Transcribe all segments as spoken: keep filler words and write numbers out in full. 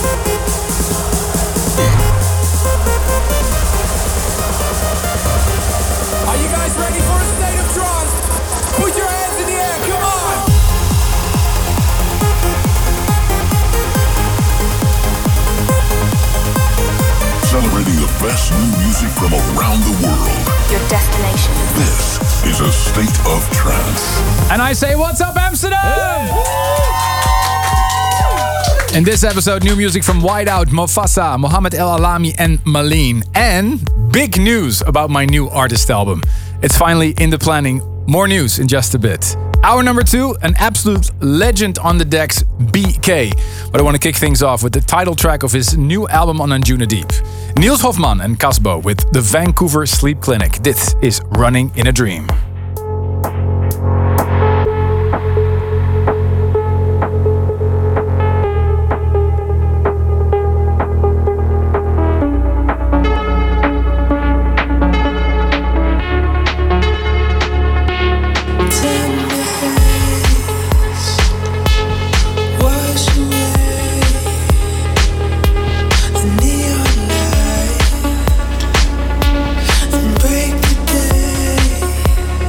Best new music from around the world. Your destination. This is a state of trance. And I say, what's up, Amsterdam? In this episode, new music from Whiteout, Mofasa, Mohamed El Alami, and Malene. And big news about my new artist album. It's finally in the planning. More news in just a bit. Hour number two, an absolute legend on the decks, B K. But I want to kick things off with the title track of his new album on Anjuna Deep. Niels Hofman and Casbo with the Vancouver Sleep Clinic. This is Running in a Dream. Break the day.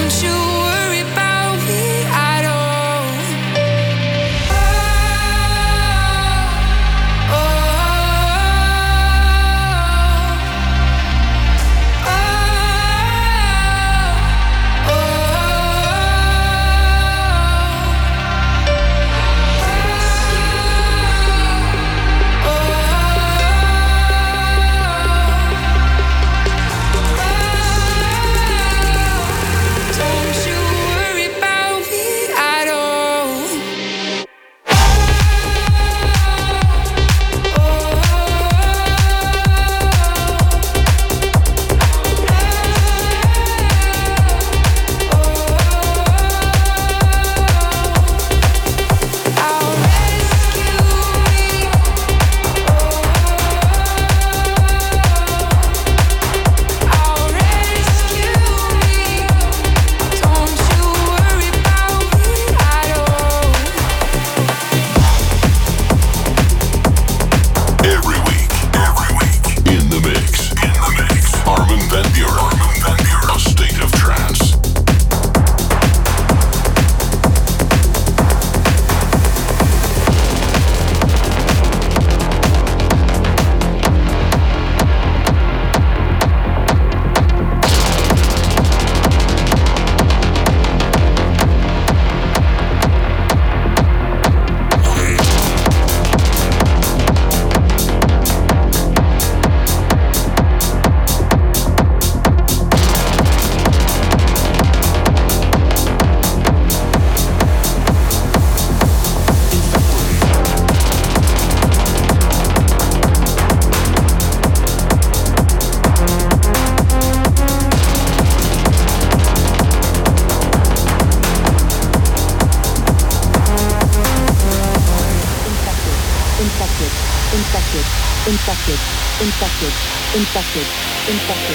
infected, infected, infected, infected,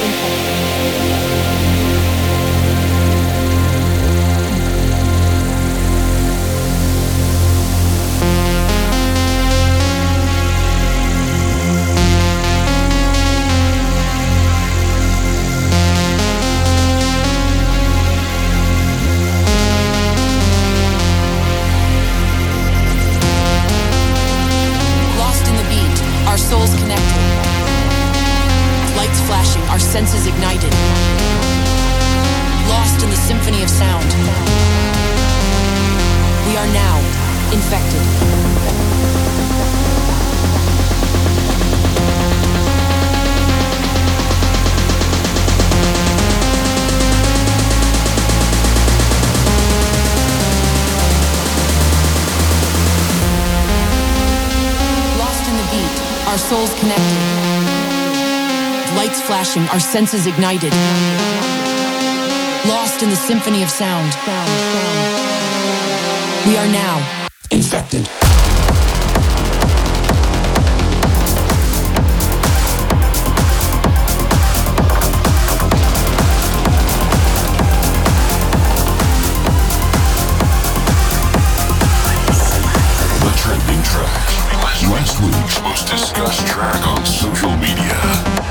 infected. Senses ignited, lost in the symphony of sound. We are now infected. Lost in the beat, our souls connected. Lights flashing, our senses ignited. Lost in the symphony of sound. We are now infected. The trending track. Last week's most discussed track on social media.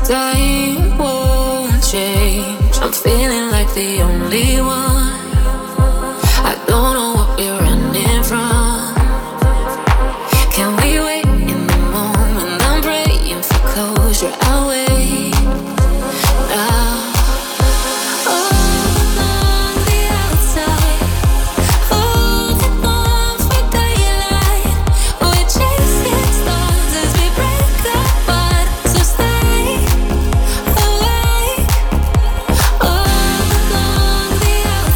Time won't change. I'm feeling like the only one. I don't know what we're running from. Can we wait in the moment? I'm praying for closure. I'll wait now. Outside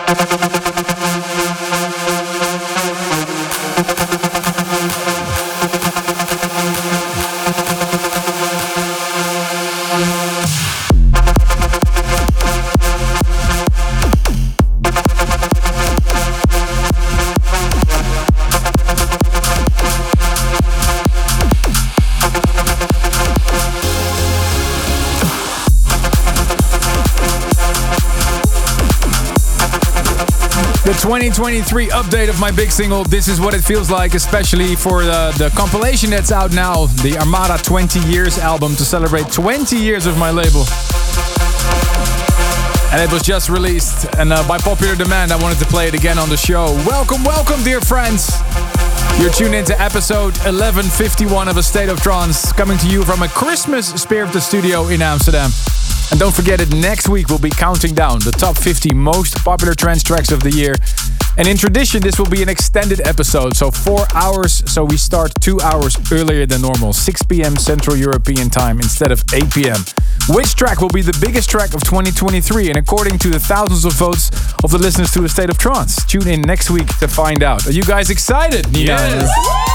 twenty twenty-three update of my big single, This Is What It Feels Like, especially for the, the compilation that's out now, the Armada twenty Years album, to celebrate twenty years of my label. And it was just released, and uh, by popular demand, I wanted to play it again on the show. Welcome, welcome, dear friends. You're tuned into episode eleven fifty-one of A State of Trance, coming to you from a Christmas spirited studio in Amsterdam. And don't forget it, next week we'll be counting down the top fifty most popular trance tracks of the year. And in tradition, this will be an extended episode, so four hours, so we start two hours earlier than normal, six p.m. Central European time instead of eight p.m. Which track will be the biggest track of twenty twenty-three? And according to the thousands of votes of the listeners to A State of Trance, tune in next week to find out. Are you guys excited, Nina? Yes,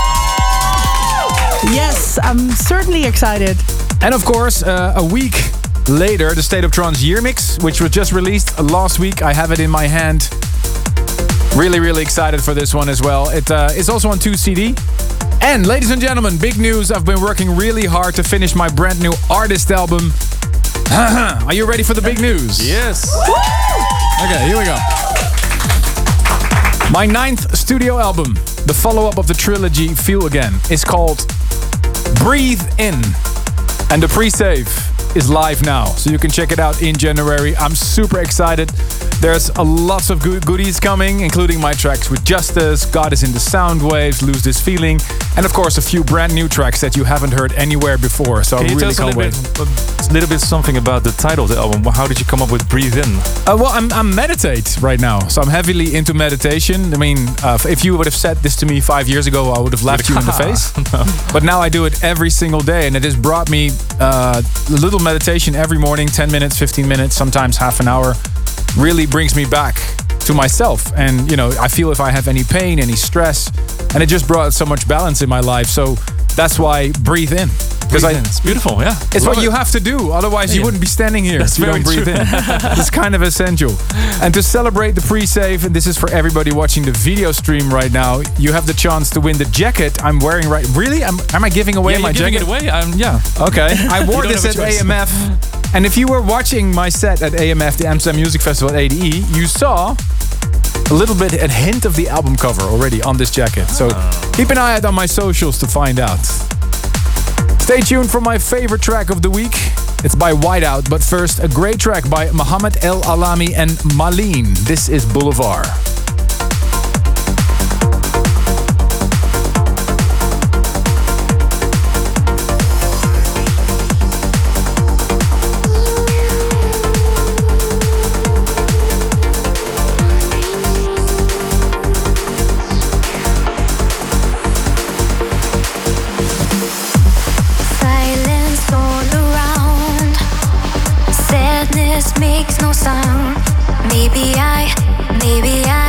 yes, I'm certainly excited. And of course, uh, a week later, the State of Trance Year Mix, which was just released last week. I have it in my hand. Really, really excited for this one as well. It uh, is also on two C D. And ladies and gentlemen, big news. I've been working really hard to finish my brand new artist album. Are you ready for the big news? Yes. Okay, here we go. My ninth studio album, the follow-up of the trilogy Feel Again, is called Breathe In. And the pre-save is live now, so you can check it out in January. I'm super excited. There's a lots of good goodies coming, including my tracks with Justice, God Is in the Sound Waves, Lose This Feeling, and of course a few brand new tracks that you haven't heard anywhere before. So can I you really tell us can't a wait. little, bit, a little bit something about the title of the album? How did you come up with Breathe In? Uh, well, I'm, I'm meditate right now, so I'm heavily into meditation. I mean, uh, if you would have said this to me five years ago, I would have laughed you in the face. No. But now I do it every single day, and it has brought me uh, a little meditation every morning, ten minutes, fifteen minutes, sometimes half an hour. Really brings me back to myself. And, you know, I feel if I have any pain, any stress, and it just brought so much balance in my life. So that's why Breathe In. Because it's beautiful, yeah. It's Love what it. you have to do. Otherwise, Yeah. you wouldn't be standing here That's if you don't very breathe true. in. It's kind of essential. And to celebrate the pre-save, and this is for everybody watching the video stream right now, you have the chance to win the jacket I'm wearing right... Really? Am, am I giving away Yeah, my you're giving jacket? it away. I'm, yeah. Okay. I wore don't this have at a choice. A M F. And if you were watching my set at A M F, the Amsterdam Music Festival at A D E, you saw a little bit, a hint of the album cover already on this jacket. So keep an eye out on my socials to find out. Stay tuned for my favorite track of the week. It's by Whiteout, but first a great track by Mohamed El Alami and Malin. This is Boulevard. Silence all around. Sadness makes no sound. Maybe I, maybe I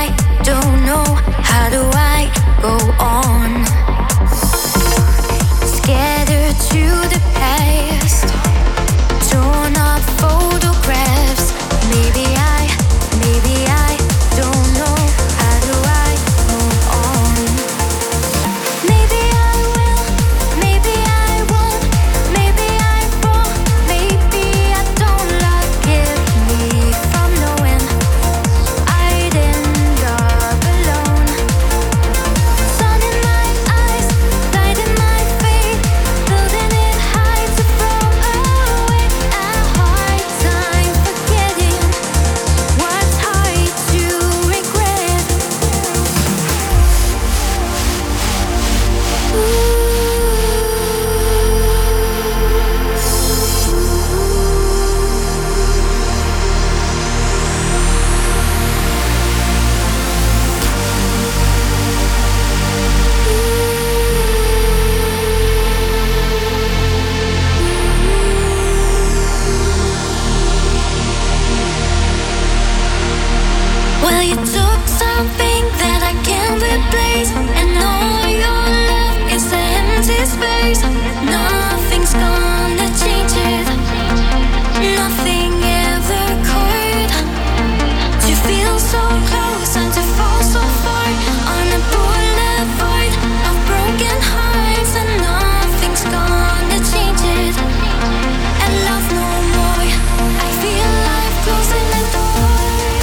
Well, you took something that I can't replace, and all your love is an empty space. Nothing's gonna change it. Nothing ever could. To feel so close and to fall so far on a boulevard of broken hearts, and nothing's gonna change it. And love no more. I feel like closing the door.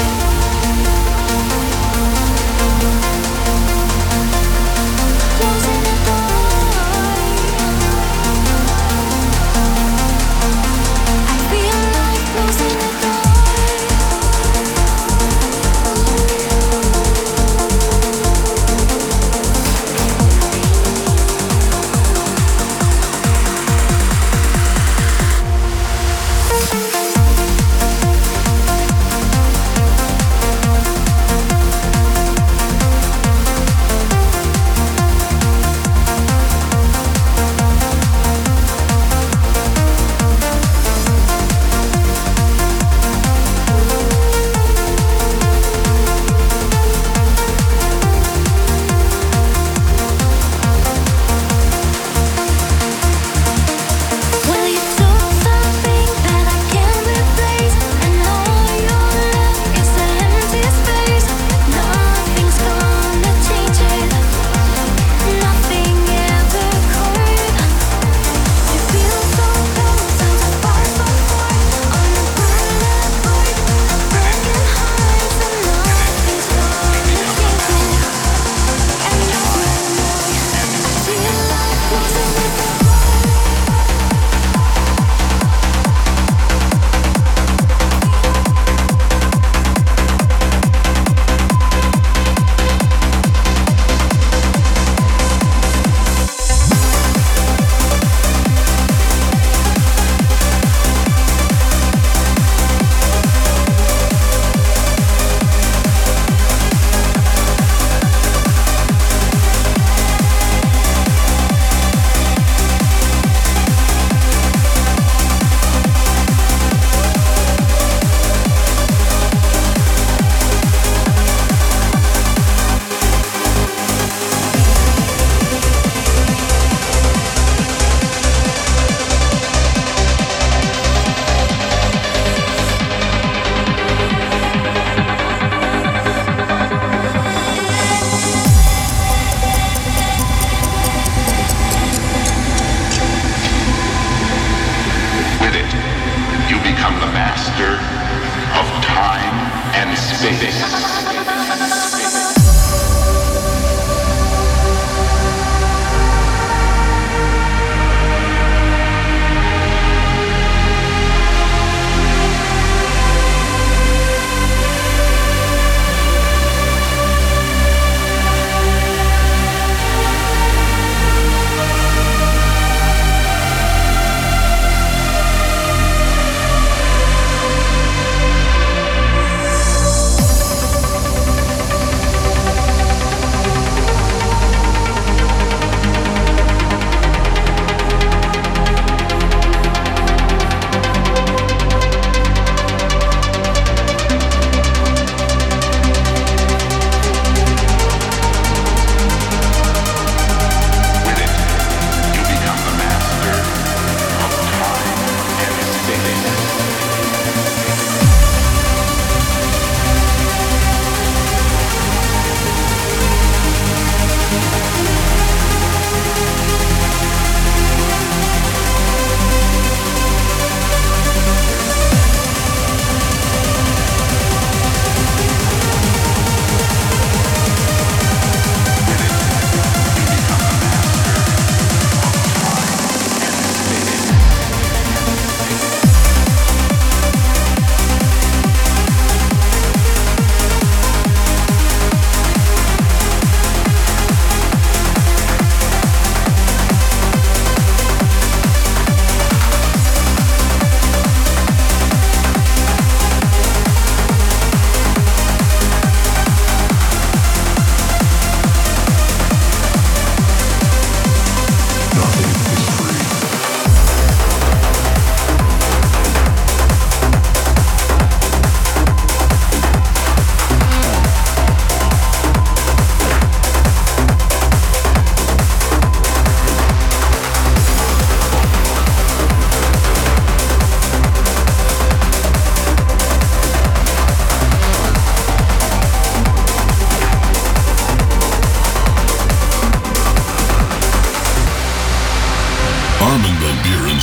Closing the door. I feel like closing the door. Well, you took something that I can't replace, and all your love is an empty space. Nothing's gonna change it. Nothing ever could. To feel so close and to fall so far on a boulevard of broken hearts, and nothing's gonna change it. And no more. I feel like closing the door. With it, you become the master of time and space.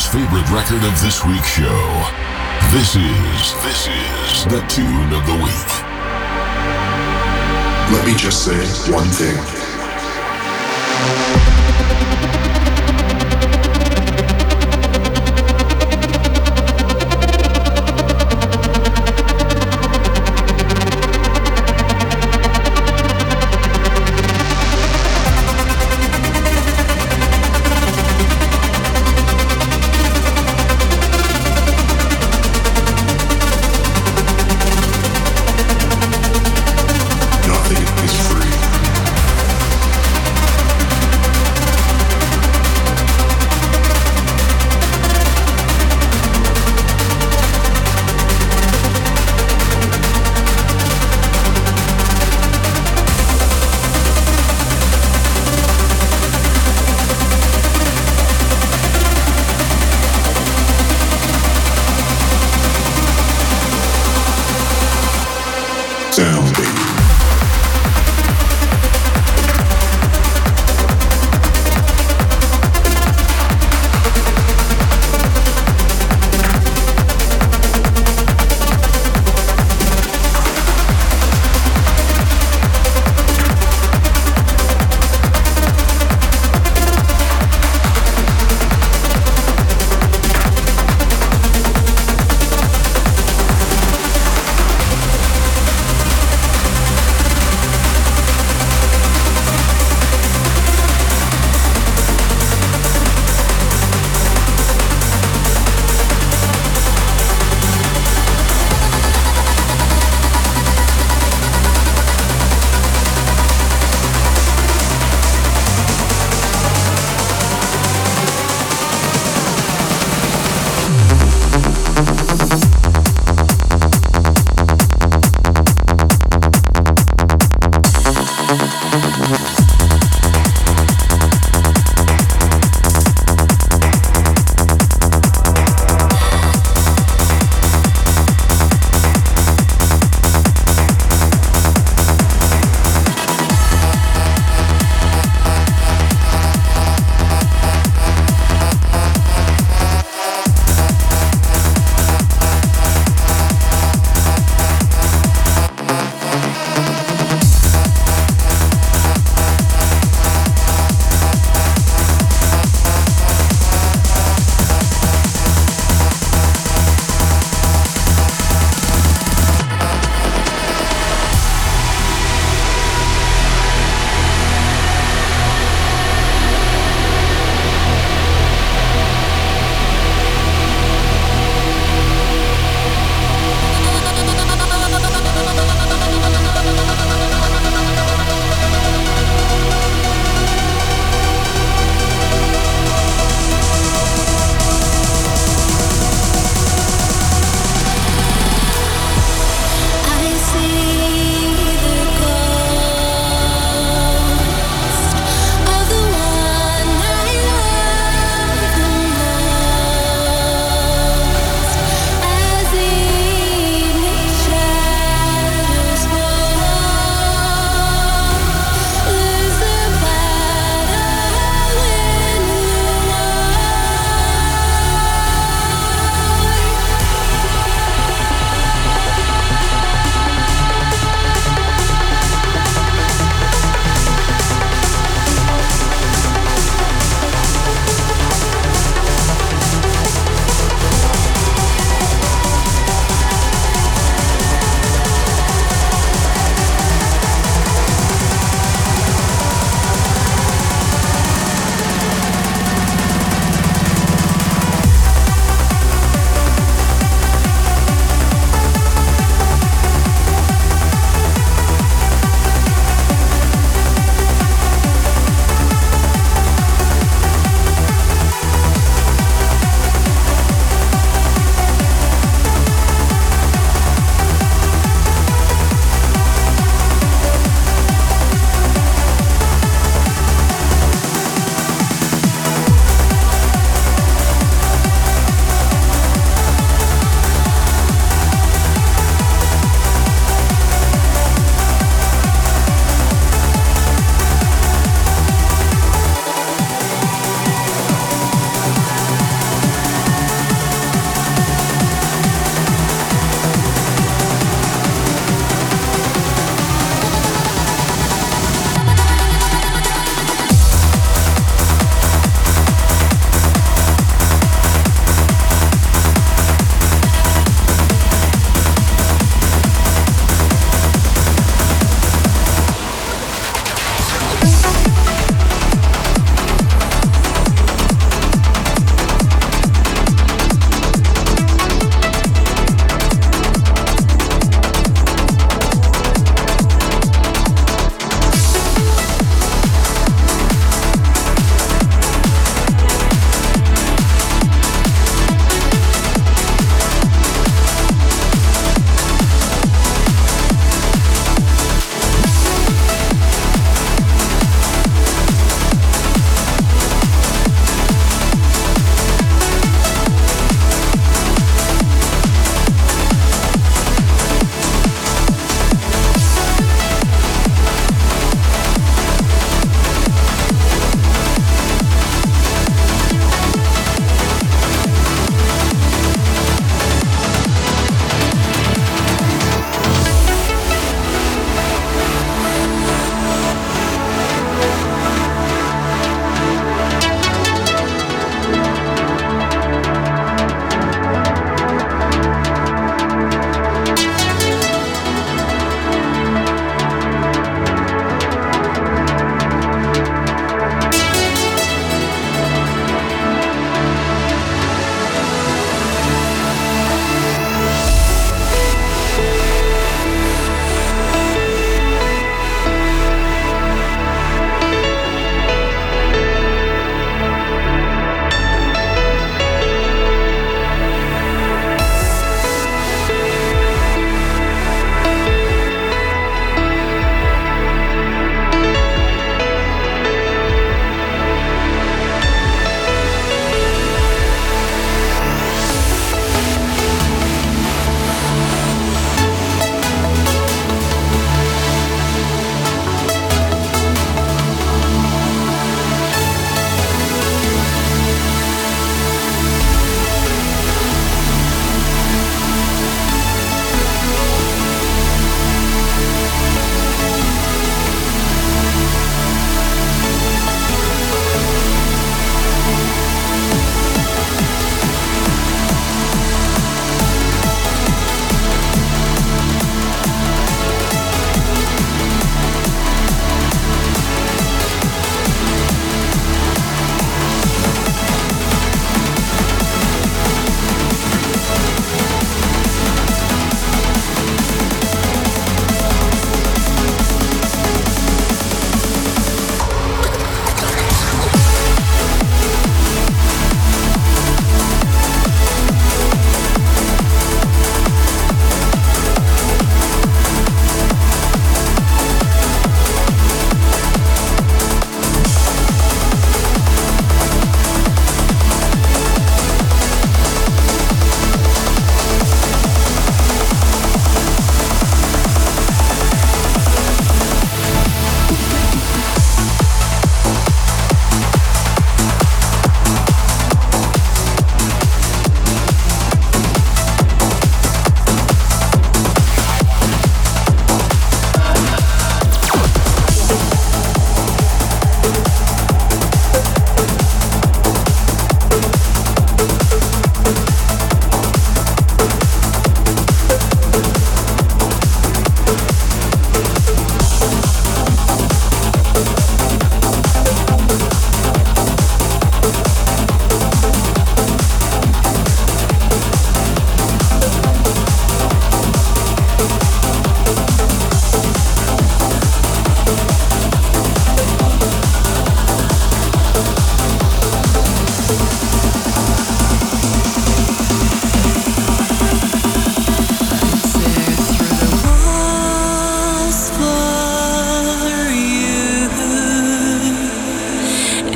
favorite record of this week's show. This is, this is the tune of the week. Let me just say one thing.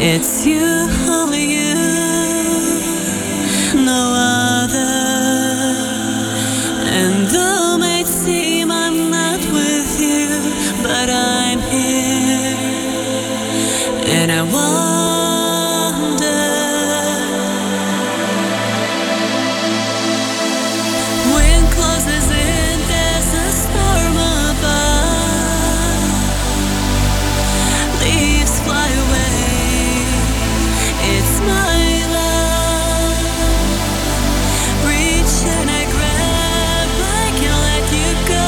It's you, only you, no other. And though it might seem I'm not with you, but I'm here. And I wonder, wind closes in, there's a storm above. Leaves fly away, it's my love. Reach and I grab, I can't let you go.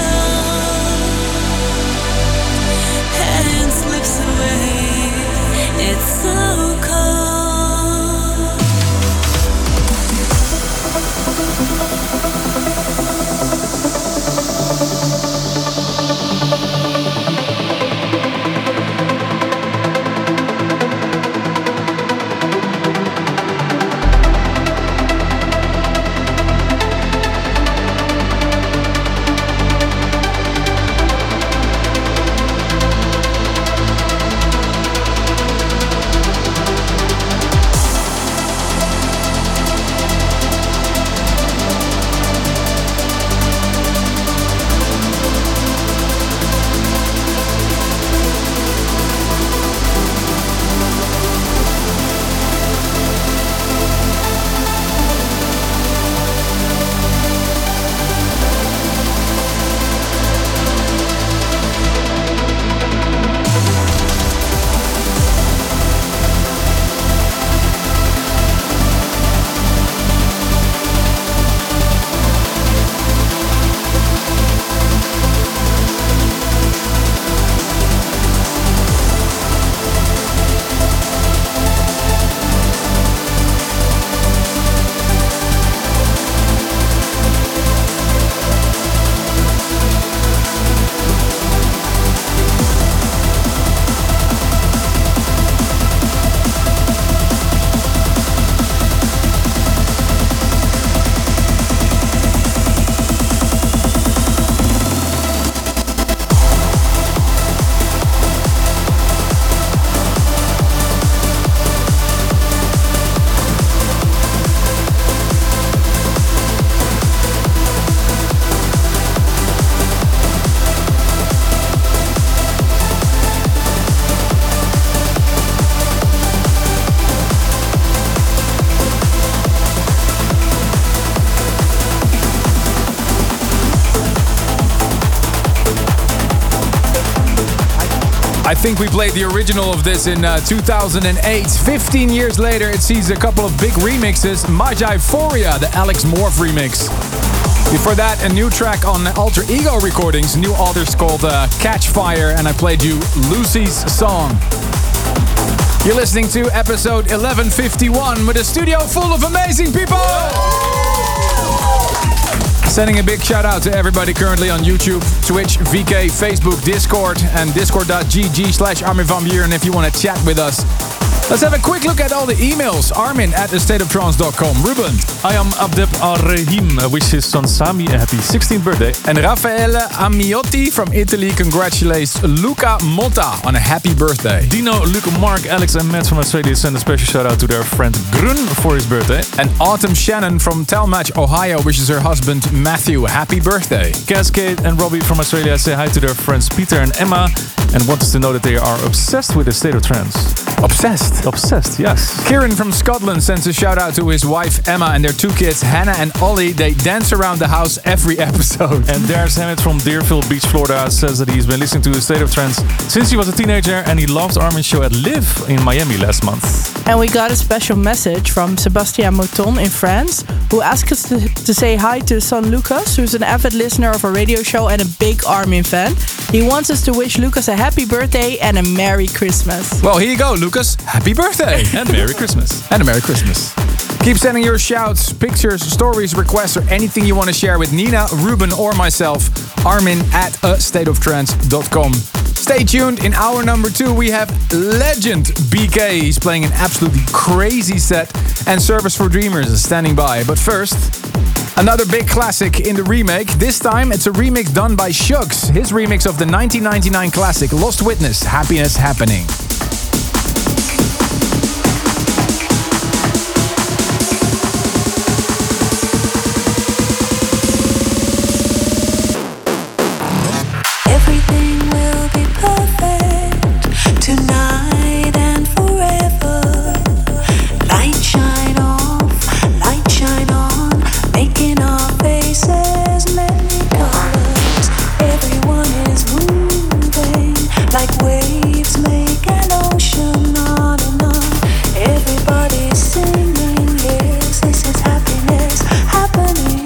Hand slips away, it's so cold. I think we played the original of this in uh, two thousand eight. fifteen years later, it sees a couple of big remixes. Majiphoria, the Alex Morph remix. Before that, a new track on Alter Ego Recordings. New authors called uh, Catch Fire, and I played you Lucy's song. You're listening to episode eleven fifty-one with a studio full of amazing people! Sending a big shout out to everybody currently on YouTube, Twitch, V K, Facebook, Discord, and discord.gg slash Armin van Buuren if you want to chat with us. Let's have a quick look at all the emails. Armin at a state of trance dot com. Ruben. I am Abdeb Al-Rahim, wishes son Sami a happy sixteenth birthday. And Raffaele Amiotti from Italy congratulates Luca Motta on a happy birthday. Dino, Luca, Mark, Alex and Matt from Australia send a special shout out to their friend Grun for his birthday. And Autumn Shannon from Talmadge, Ohio wishes her husband Matthew a happy birthday. Cascade and Robbie from Australia say hi to their friends Peter and Emma and want us to know that they are obsessed with the state of trance. Obsessed? Obsessed, yes. Kieran from Scotland sends a shout out to his wife Emma and their two kids Hannah and Ollie. They dance around the house every episode. And Darius Hammett from Deerfield Beach, Florida says that he's been listening to the State of Trance since he was a teenager and he loved Armin's show at Live in Miami last month. And we got a special message from Sebastian Mouton in France, who asked us to, to say hi to his son Lucas, who's an avid listener of our radio show and a big Armin fan. He wants us to wish Lucas a happy birthday and a Merry Christmas. Well, here you go, Lucas. Happy birthday. And Merry Christmas. And a Merry Christmas. Keep sending your shouts, pictures, stories, requests, or anything you want to share with Nina, Ruben, or myself. Armin at a state of trance dot com. Stay tuned. In hour number two, we have legend B K. He's playing an absolutely crazy set, and Service for Dreamers is standing by. But first, another big classic in the remake. This time, it's a remix done by Shugs. His remix of the nineteen ninety-nine classic Lost Witness, Happiness Happening. like waves make an ocean on and on. Everybody's singing, yes, this is happiness happening.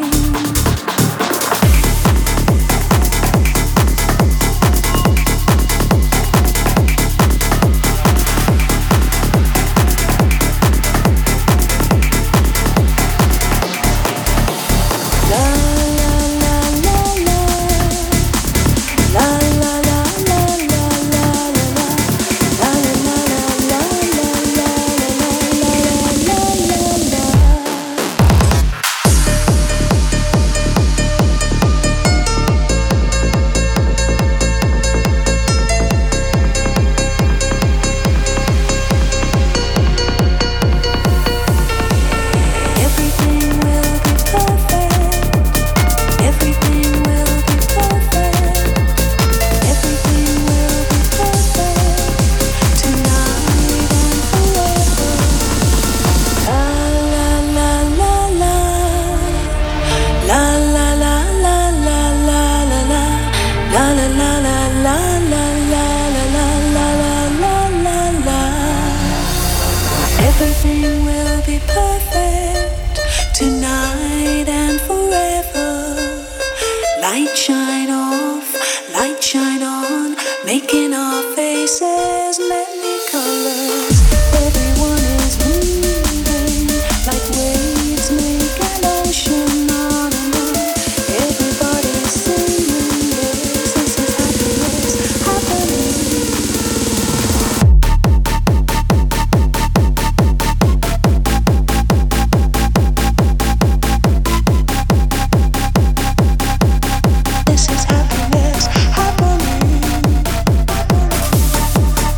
Everything will be perfect tonight and forever. Light shine off, light shine on, making our faces many colors. Everyone is moving like waves make an ocean on and on. Everybody's singing, yes, this is happiness happening. This is happiness happening.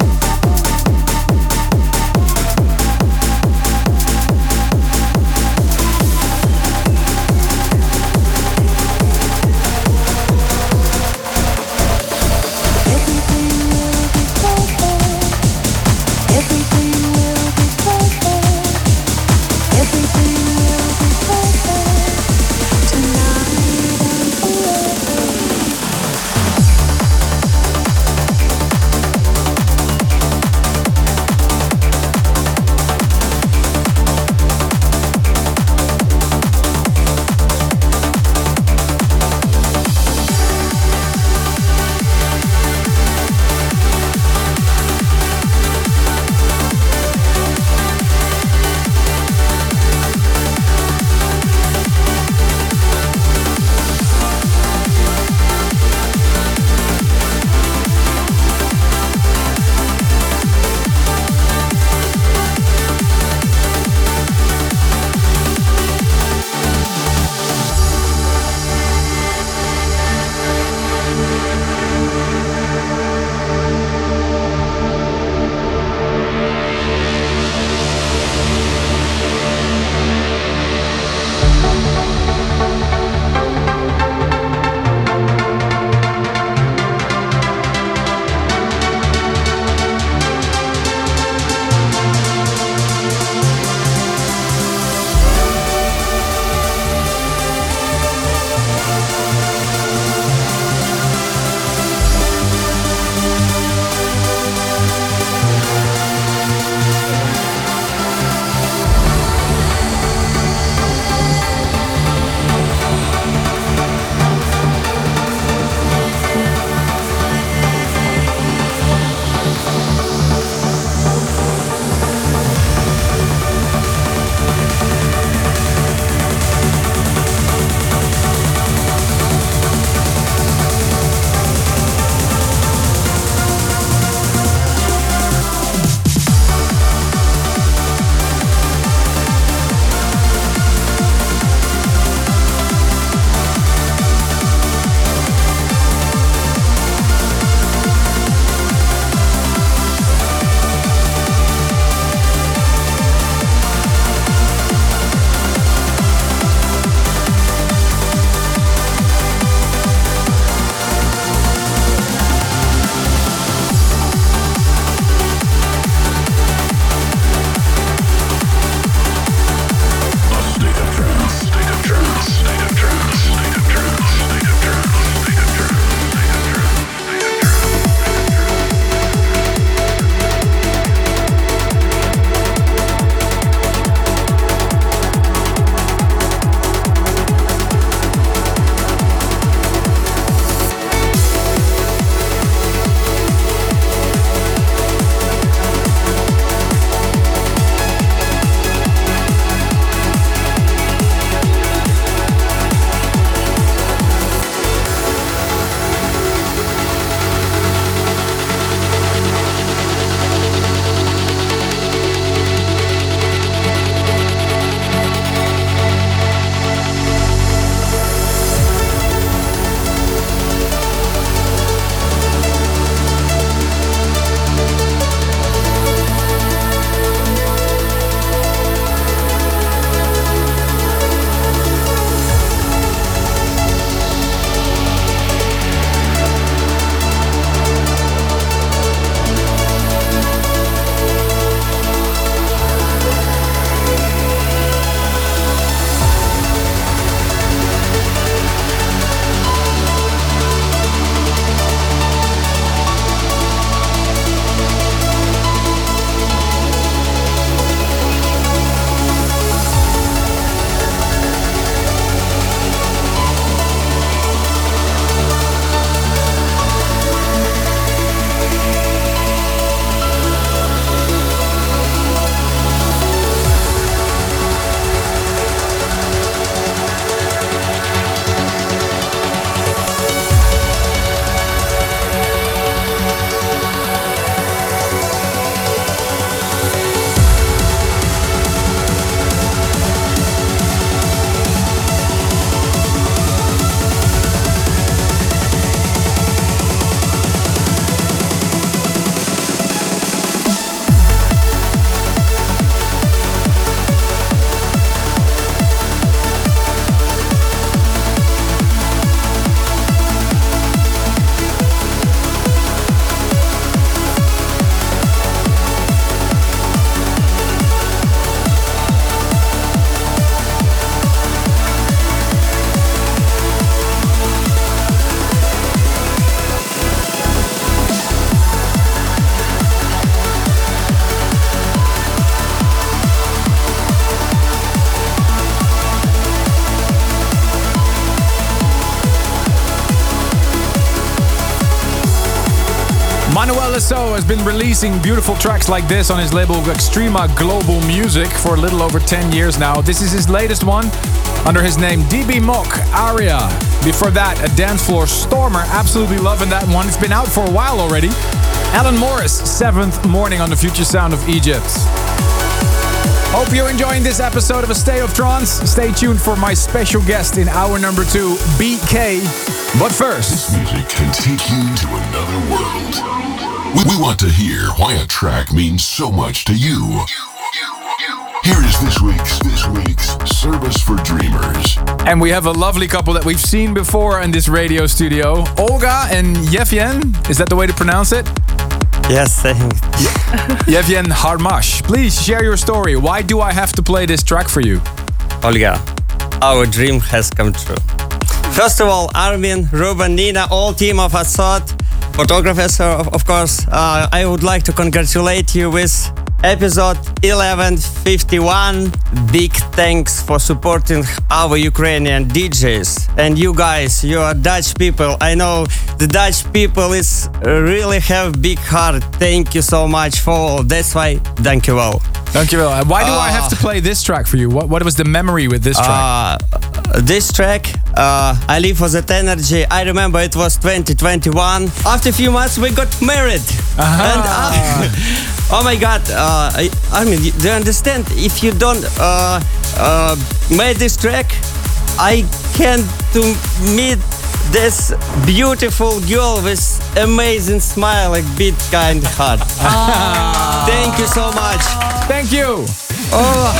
Manuel Lesseau has been releasing beautiful tracks like this on his label Extrema Global Music for a little over ten years now. This is his latest one under his name D B Mock Aria. Before that, a dance floor stormer. Absolutely loving that one. It's been out for a while already. Alan Morris, Seventh Morning on the Future Sound of Egypt. Hope you're enjoying this episode of A State of Trance. Stay tuned for my special guest in hour number two, B K. But first, this music can take you to another world. We, we want to hear why a track means so much to you. Here is this week's this week's Service for Dreamers. And we have a lovely couple that we've seen before in this radio studio. Olga and Yevhen. Is that the way to pronounce it? Yes, thank you. Yevhen Harmash. Please share your story. Why do I have to play this track for you? Olga, our dream has come true. First of all, Armin, Ruben, Nina, all team of Assad, photographers, of, of course, uh, I would like to congratulate you with episode eleven fifty-one. Big thanks for supporting our Ukrainian D Js. And you guys, you are Dutch people. I know the Dutch people is really have big heart. Thank you so much for all. That's why, thank you all. Thank you all. Why do uh, I have to play this track for you? What, what was the memory with this track? Uh, this track, uh, I live for that energy. I remember it was twenty twenty-one. After a few months, we got married. Uh-huh. And uh, oh my God, uh, I, I mean, do you understand? If you don't uh, uh, make this track, I can't to meet this beautiful girl with amazing smile, like big kind heart. Thank you so much. Thank you. Oh.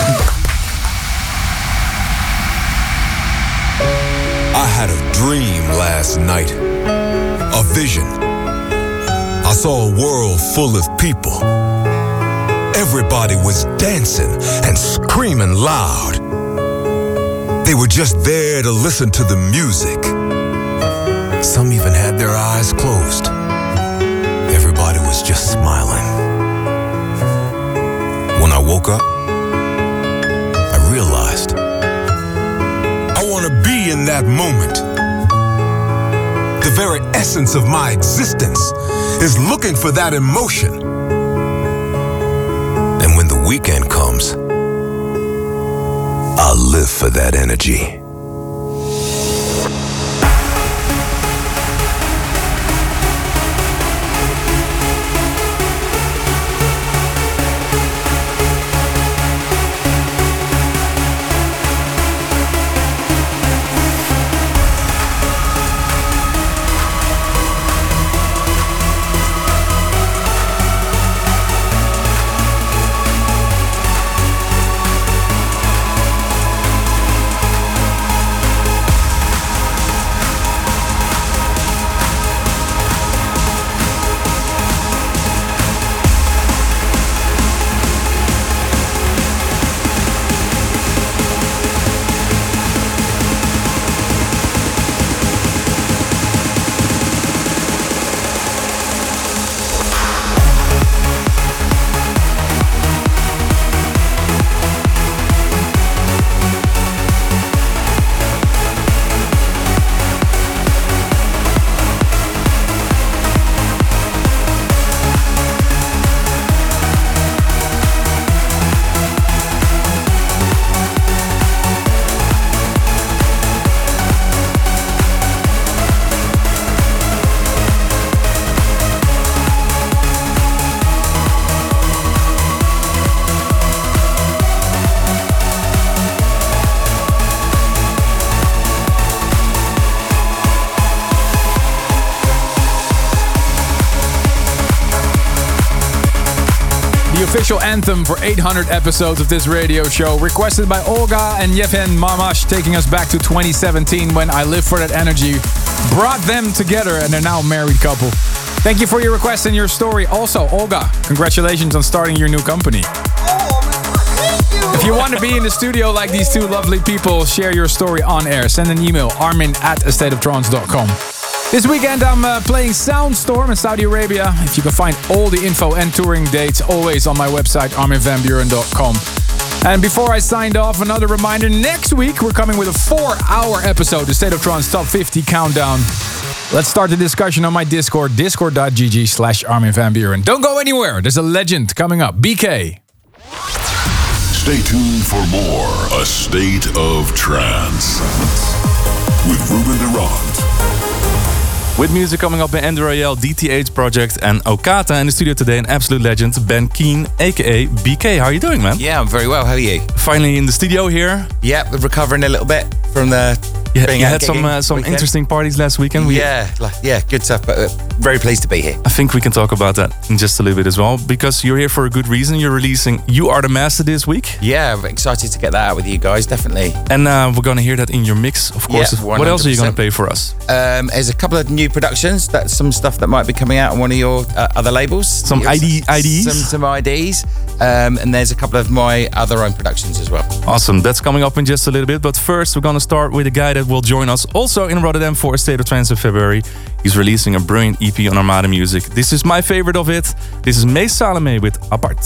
I had a dream last night, a vision. I saw a world full of people. Everybody was dancing and screaming loud. They were just there to listen to the music. Some even had their eyes closed. Everybody was just smiling. When I woke up, I realized I want to be in that moment. The very essence of my existence is looking for that emotion. And when the weekend comes, I'll live for that energy. Official anthem for eight hundred episodes of this radio show, requested by Olga and Yevhen Mamash, taking us back to twenty seventeen when I Live for That Energy brought them together, and they're now a married couple. Thank you for your request and your story. Also, Olga, congratulations on starting your new company. If you want to be in the studio like these two lovely people, share your story on air. Send an email, armin at a state of trance dot com. This weekend I'm uh, playing Soundstorm in Saudi Arabia. If you can find all the info and touring dates, always on my website, armin van buuren dot com. And before I signed off, another reminder, next week we're coming with a four hour episode, the State of Trance Top fifty Countdown. Let's start the discussion on my Discord, discord.gg slash Armin van Buuren. Don't go anywhere. There's a legend coming up. B K. Stay tuned for more A State of Trance with Ruben de Ronde. With music coming up by Andrew Rayel, D T H Project, and Okata in the studio today, an absolute legend, Ben Keen, aka B K. How are you doing, man? Yeah, I'm very well. How are you? Finally in the studio here. Yeah, we're recovering a little bit from the. Yeah, being you out had some gigging uh, some weekend. interesting parties last weekend. We, Yeah, like, yeah, good stuff. But uh, very pleased to be here. I think we can talk about that in just a little bit as well, because you're here for a good reason. You're releasing You Are the Master this week. Yeah, I'm excited to get that out with you guys, definitely. And uh, we're going to hear that in your mix, of course. Yeah, What else are you going to one hundred percent. play for us? Um, there's a couple of new productions. That's some stuff that might be coming out on one of your uh, other labels. Some I D I Ds? Some, some I Ds. Um, and there's a couple of my other own productions as well. Awesome. That's coming up in just a little bit. But first, we're going to start with a guy that will join us also in Rotterdam for A State of Trance in February. He's releasing a brilliant E P on Armada Music. This is my favorite of it. This is May Salome with Apart.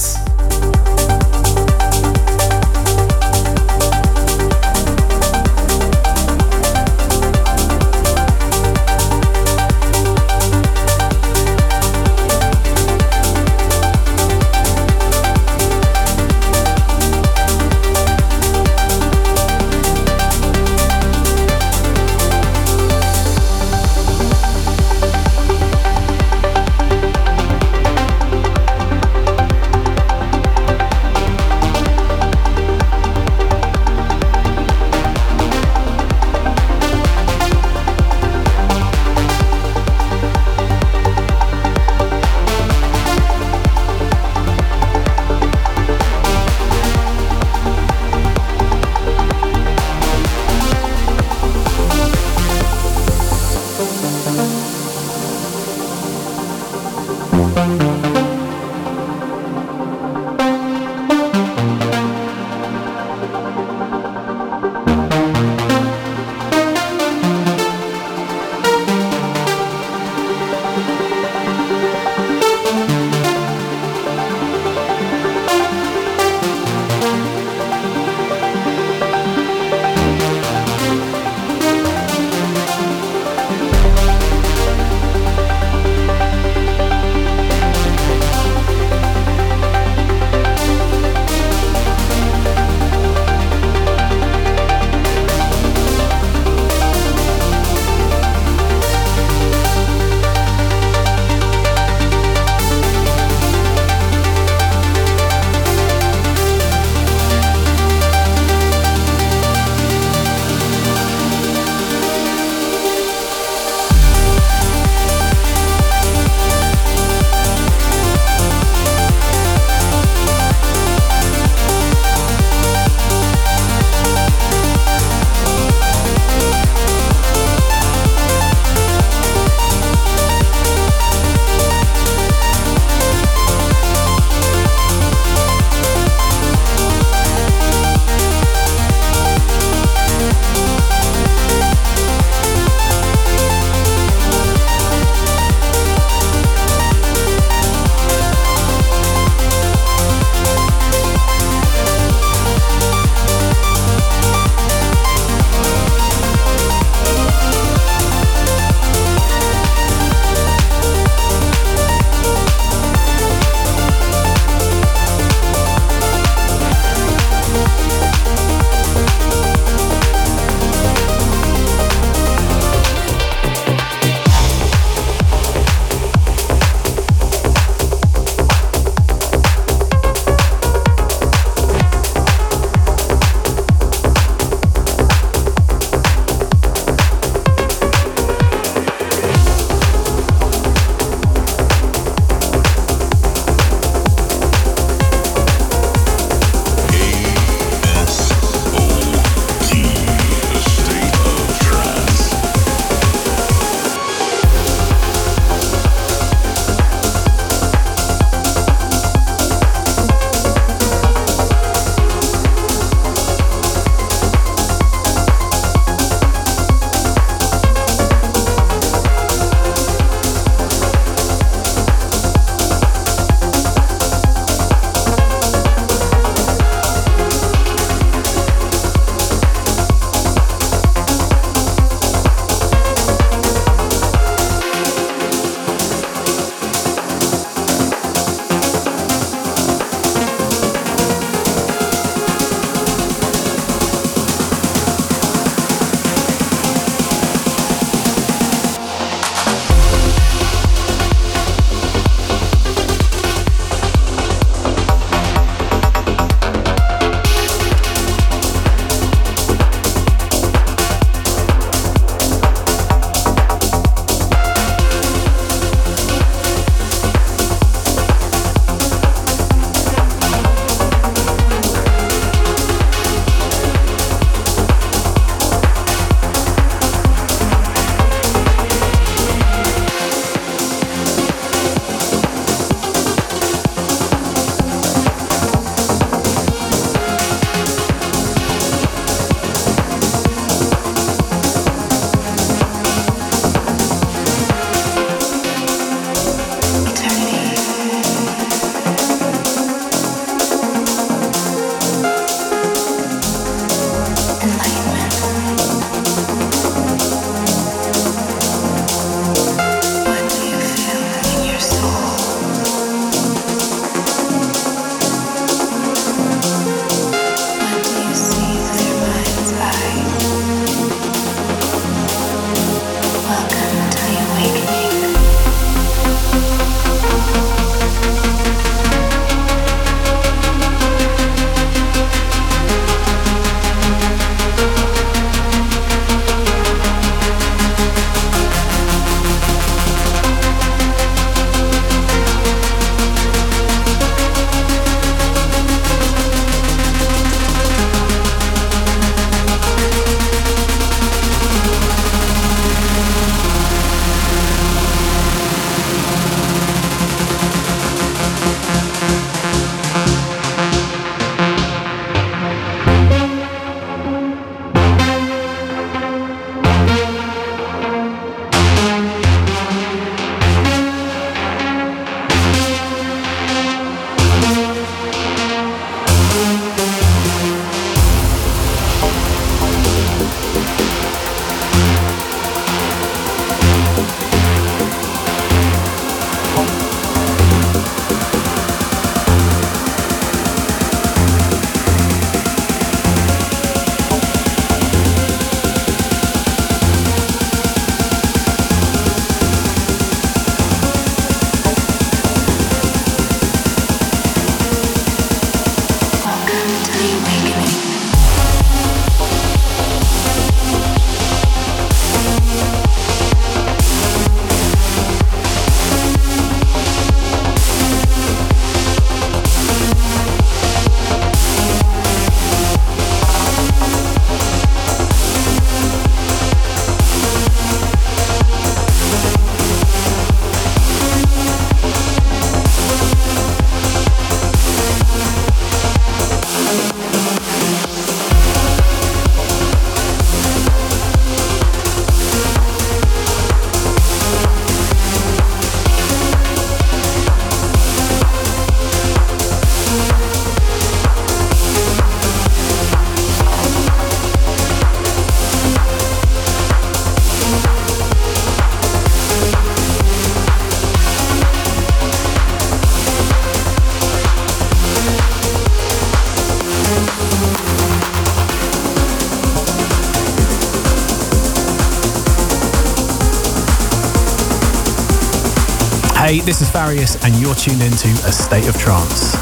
Hey, this is Farius, and you're tuned into A State of Trance.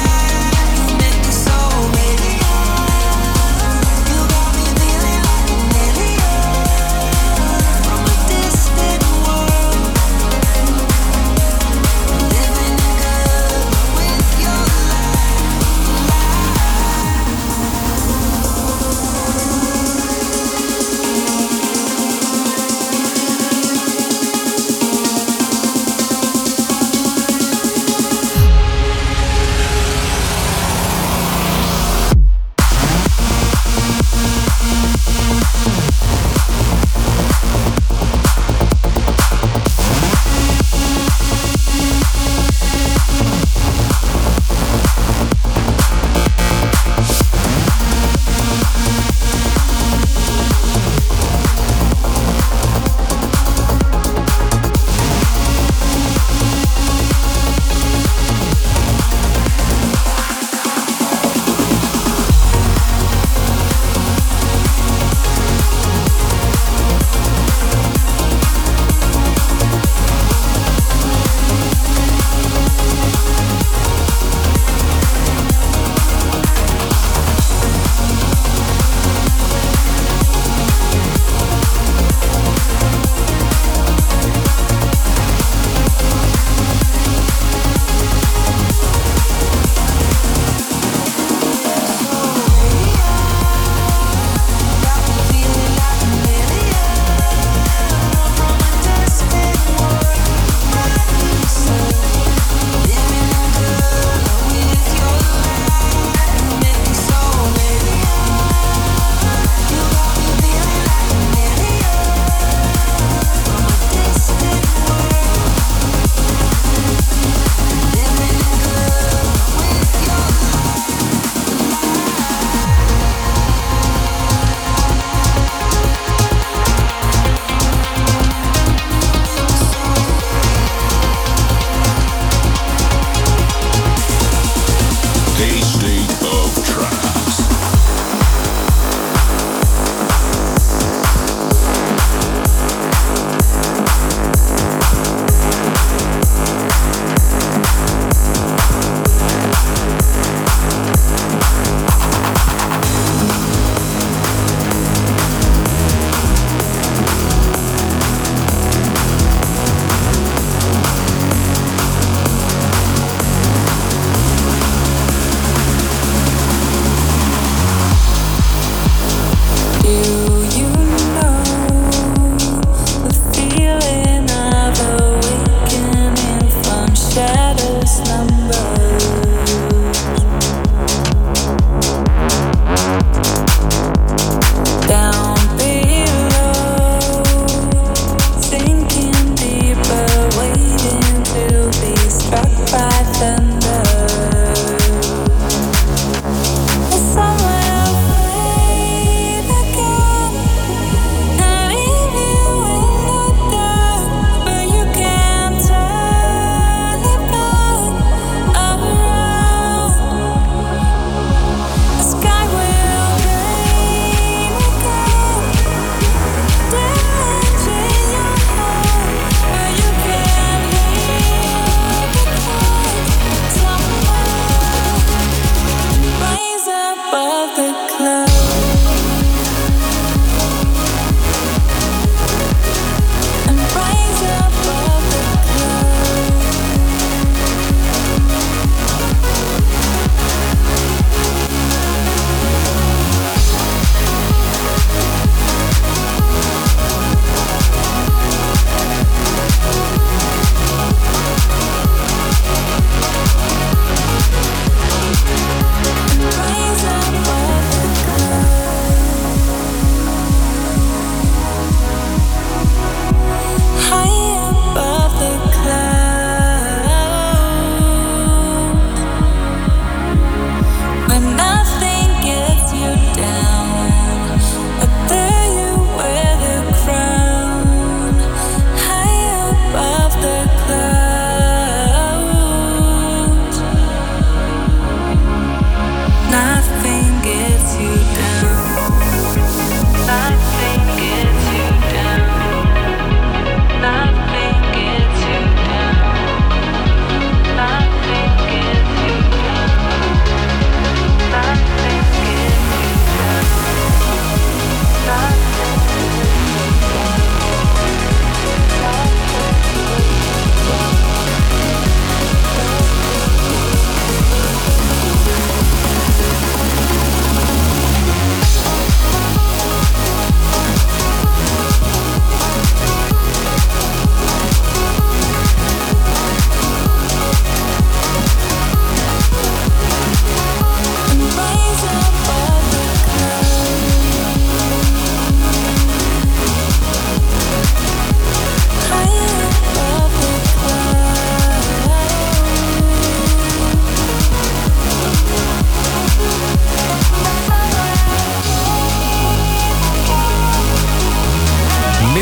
Feeling like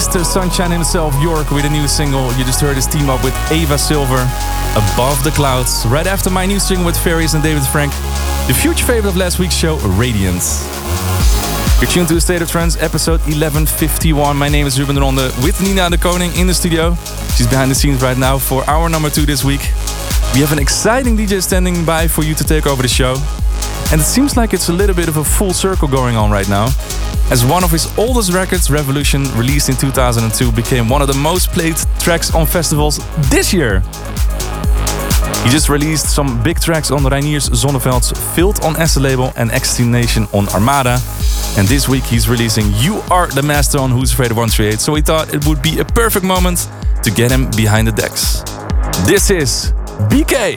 Mister Sunshine himself, York, with a new single. You just heard his team up with Ava Silver, Above the Clouds. Right after my new single with Farius and David Frank, the future favorite of last week's show, Radiance. You're tuned to A State of Trance, episode eleven fifty-one. My name is Ruben de Ronde with Nina de Koning in the studio. She's behind the scenes right now for hour number two this week. We have an exciting D J standing by for you to take over the show. And it seems like it's a little bit of a full circle going on right now, as one of his oldest records, Revolution, released in two thousand two, became one of the most played tracks on festivals this year. He just released some big tracks on Reiniers Zonneveld's Field on S label and Ecstasy Nation on Armada. And this week he's releasing You Are The Master on Who's Afraid of one thirty-eight, so we thought it would be a perfect moment to get him behind the decks. This is B K.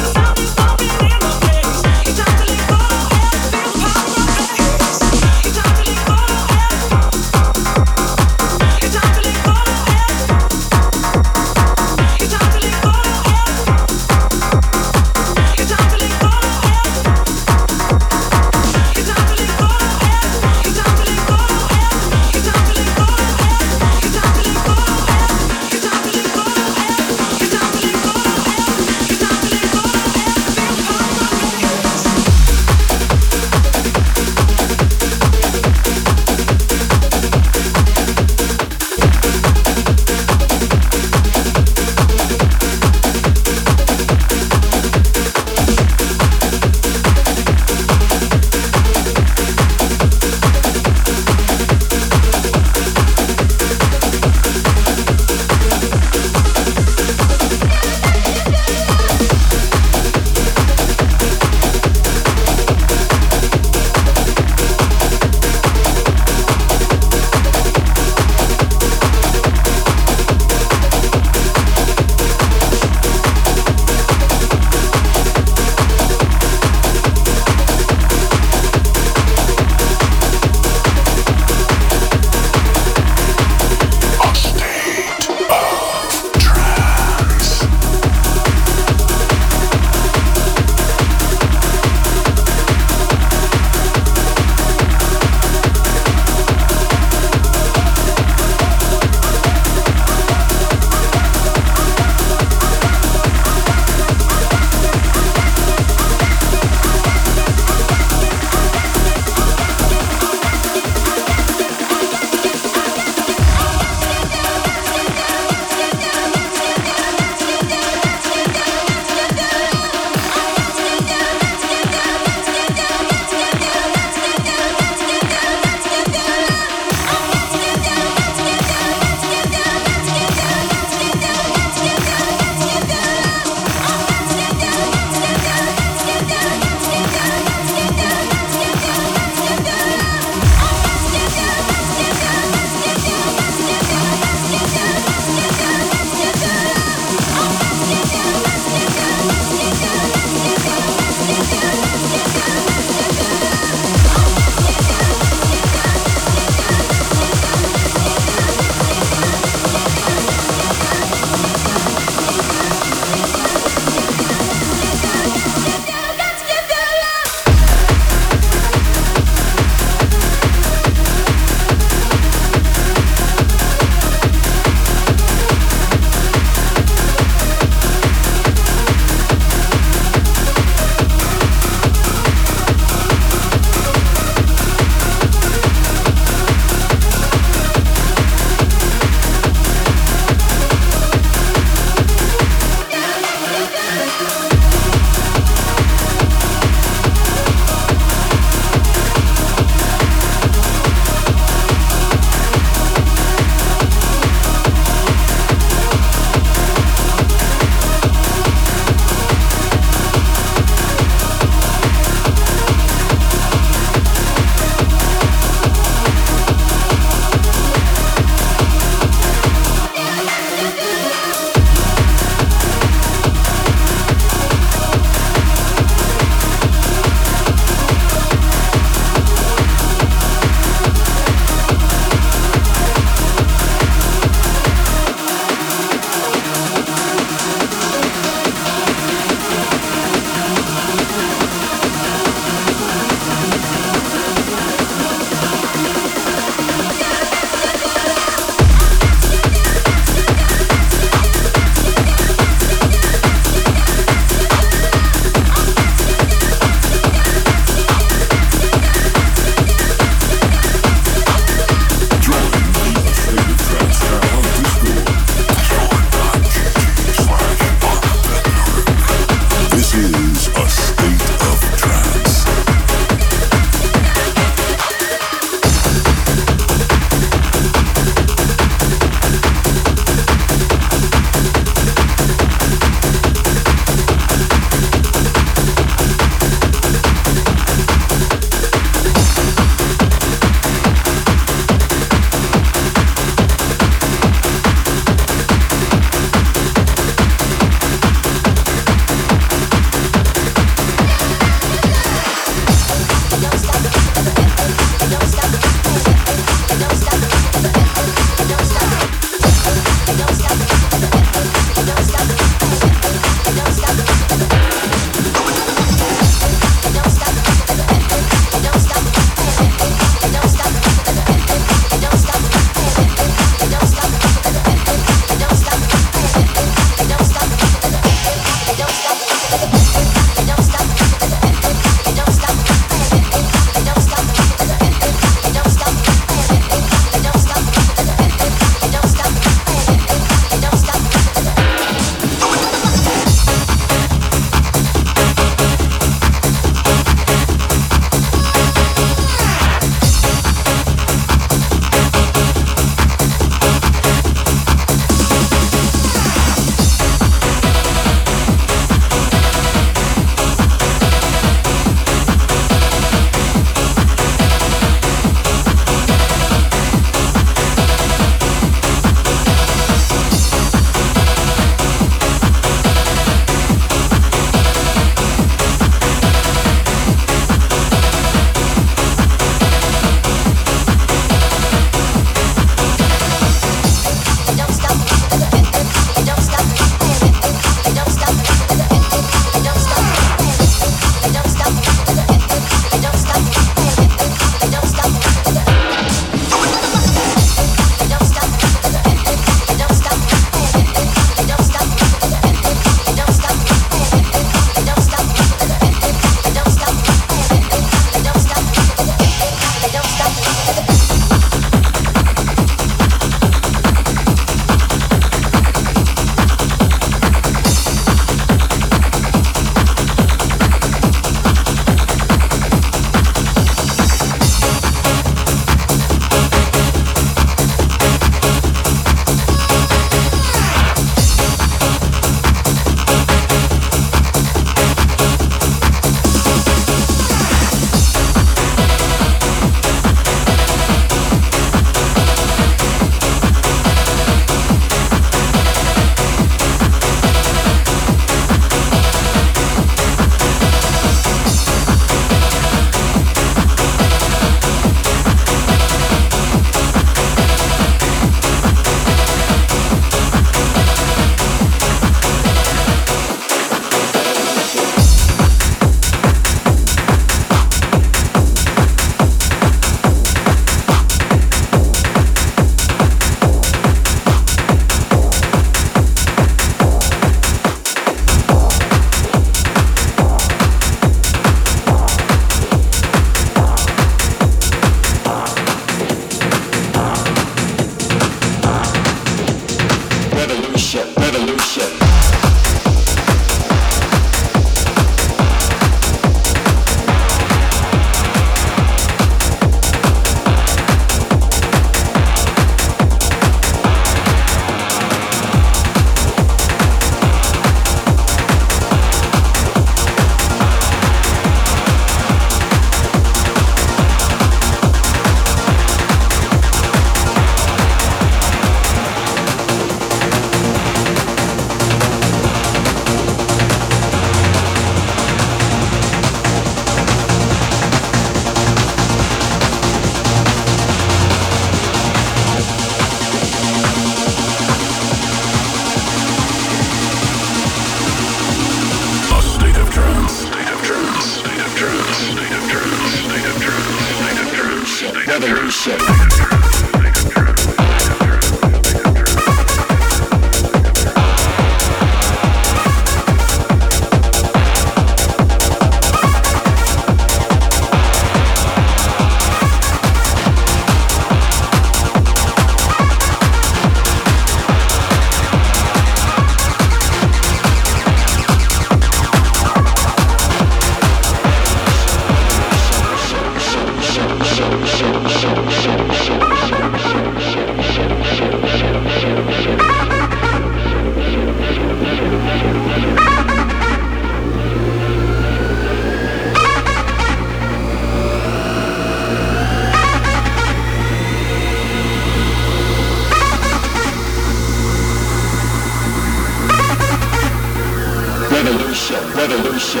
Revolution, revolution.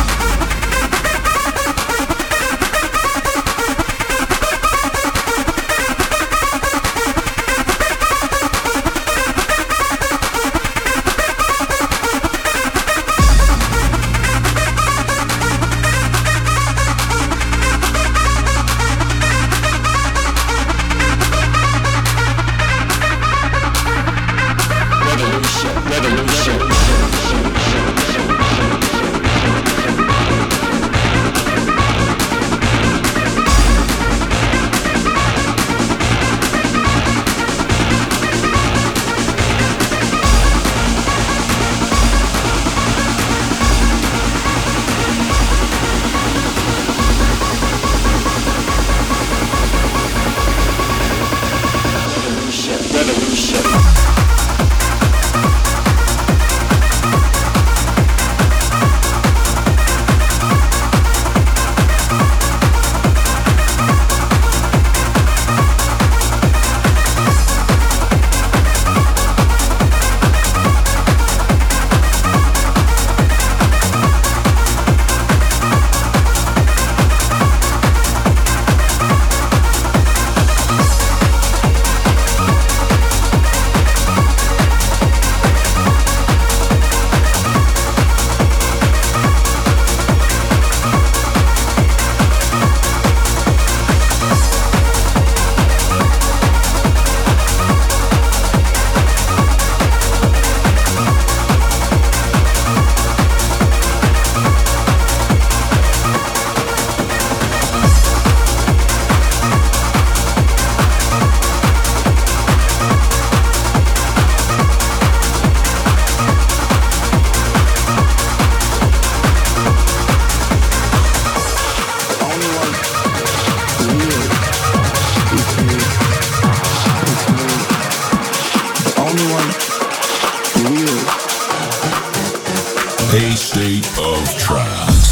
A state of trance.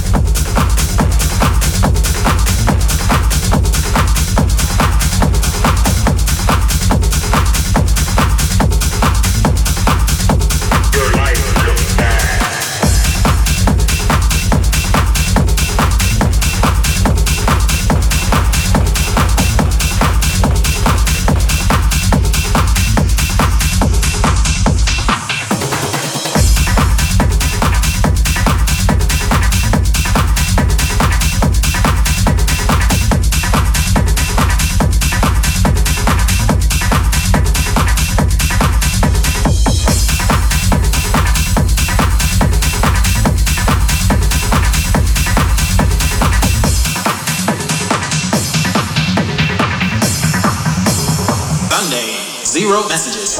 Zero messages.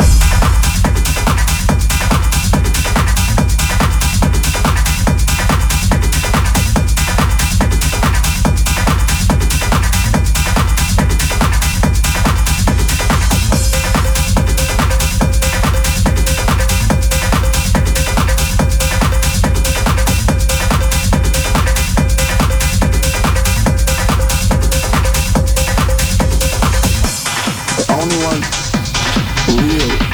The only one real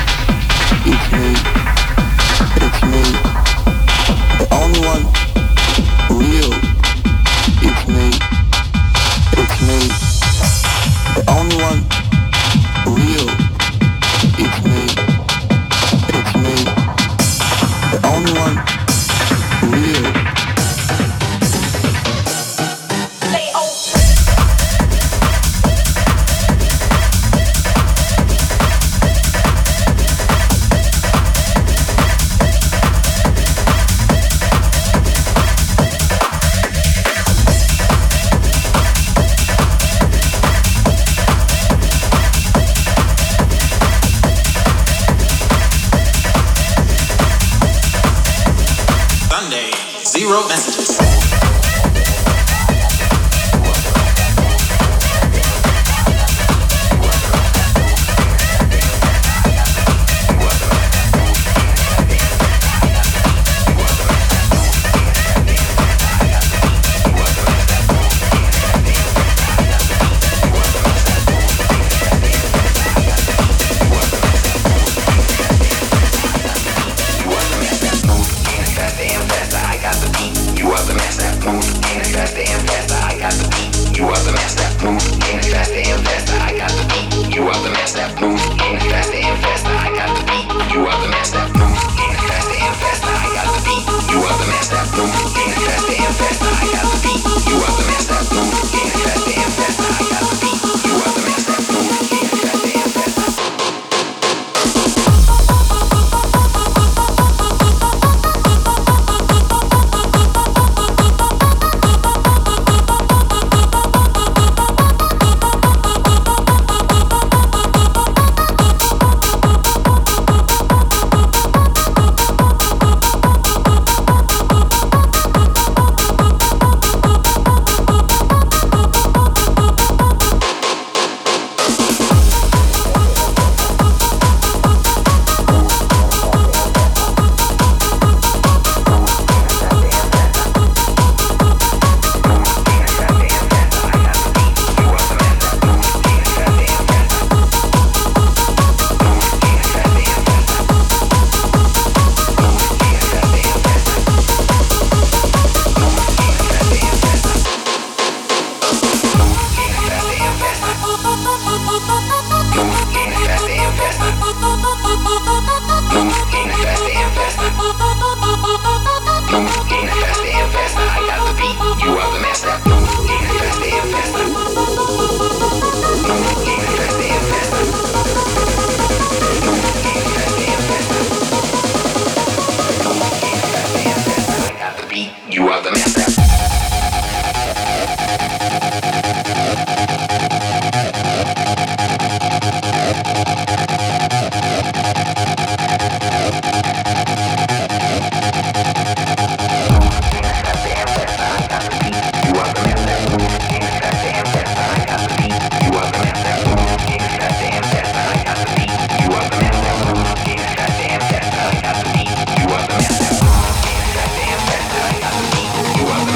Zero messages. You are the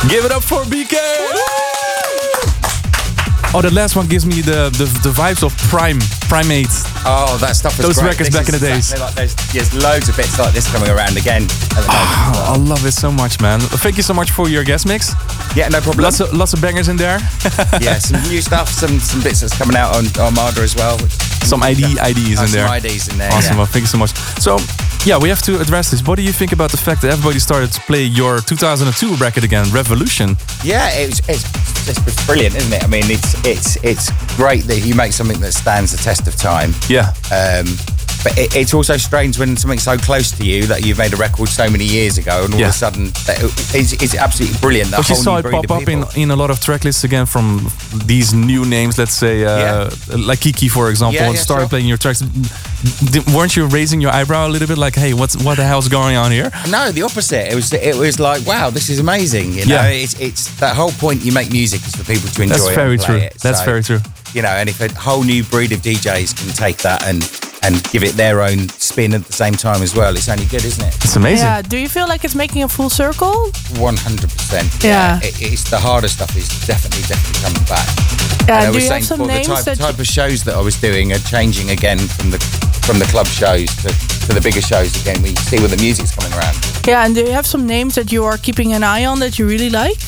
Give it up for B K! Oh, that last one gives me the, the, the vibes of Prime, Primate. Oh, that stuff was Those great. records This back in is the days. exactly like there's, there's loads of bits like this coming around again at the moment. Oh, I love it so much, man. Thank you so much for your guest mix. Yeah, no problem. Lots of, lots of bangers in there. Yeah, some new stuff, some some bits that's coming out on Armada as well. Which, some I D I Ds oh, in there. Some I Ds in there. Awesome, yeah. well, thank you so much. So, yeah, we have to address this. What do you think about the fact that everybody started to play your two thousand two record again, Revolution? Yeah, it's, it's it's it's brilliant, isn't it? I mean, it's it's it's great that you make something that stands the test of time. Yeah. Um, but it, it's also strange when something's so close to you that you've made a record so many years ago, and all Yeah. of a sudden that it's, it's absolutely brilliant. That But you whole saw new it breed pop of up in, people. in a lot of track lists again from these new names, let's say, uh, Yeah. like Kiki, for example, Yeah, and yeah, started sure. playing your tracks. Did, weren't you raising your eyebrow a little bit like, hey, what's what the hell's going on here? No, the opposite. It was it was like, wow, this is amazing. You know, Yeah. it's it's that whole point. You make music is for people to enjoy. That's it very and play true. It. That's So, very true. You know, and if a whole new breed of D Js can take that and and give it their own spin at the same time as well, it's only good, isn't it? It's amazing. Yeah. Do you feel like it's making a full circle? One hundred percent. Yeah. It, it's the harder stuff is definitely definitely coming back. Yeah, And I do was you saying have some before, the names type, that you- type of shows that I was doing are changing again from the from the club shows to, to the bigger shows again. We see where the music's coming around. Yeah, and do you have some names that you are keeping an eye on that you really like?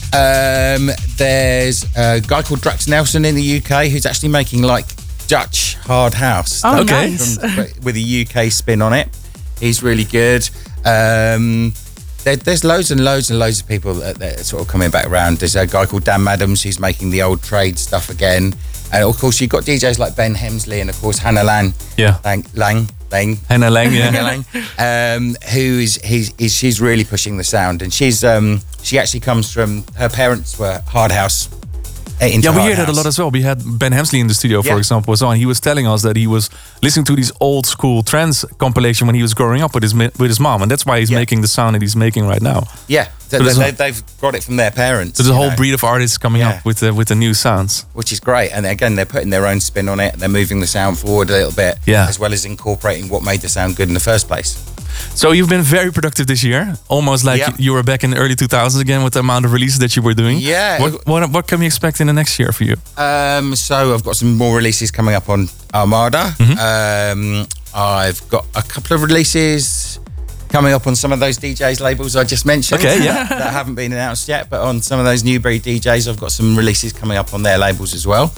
Um, there's a guy called Drax Nelson in the U K who's actually making like Dutch hard house. Oh, Okay. nice. From- with a U K spin on it. He's really good. Um, there, there's loads and loads and loads of people that, that are sort of coming back around. There's a guy called Dan Madams who's making the old trade stuff again. And of course, you've got D Js like Ben Hemsley and of course Hannah Lang. Yeah. Lang, Lang, Lang. Hannah Lang, yeah. Hannah Lang, um, who is he's, he's she's really pushing the sound, and she's um she actually comes from her parents were hard house. uh, into Yeah, we hard hear that a house. lot as well. We had Ben Hemsley in the studio, for Yeah. example, as well, and he was telling us that he was listening to these old school trance compilation when he was growing up with his mi- with his mom, and that's why he's Yeah. making the sound that he's making right now. Yeah, So they, there's they, a- they've got it from their parents. So there's a you whole know, breed of artists coming Yeah. up with the with the new sounds. which is great. And again, they're putting their own spin on it. They're moving the sound forward a little bit, Yeah. as well as incorporating what made the sound good in the first place. So you've been very productive this year, almost like Yeah. you were back in the early two thousands again with the amount of releases that you were doing. Yeah. What what, what can we expect in the next year for you? Um, so I've got some more releases coming up on Armada. Um, I've got a couple of releases coming up on some of those D Js labels I just mentioned. Okay, yeah. that haven't been announced yet, but on some of those new breed D Js, I've got some releases coming up on their labels as well.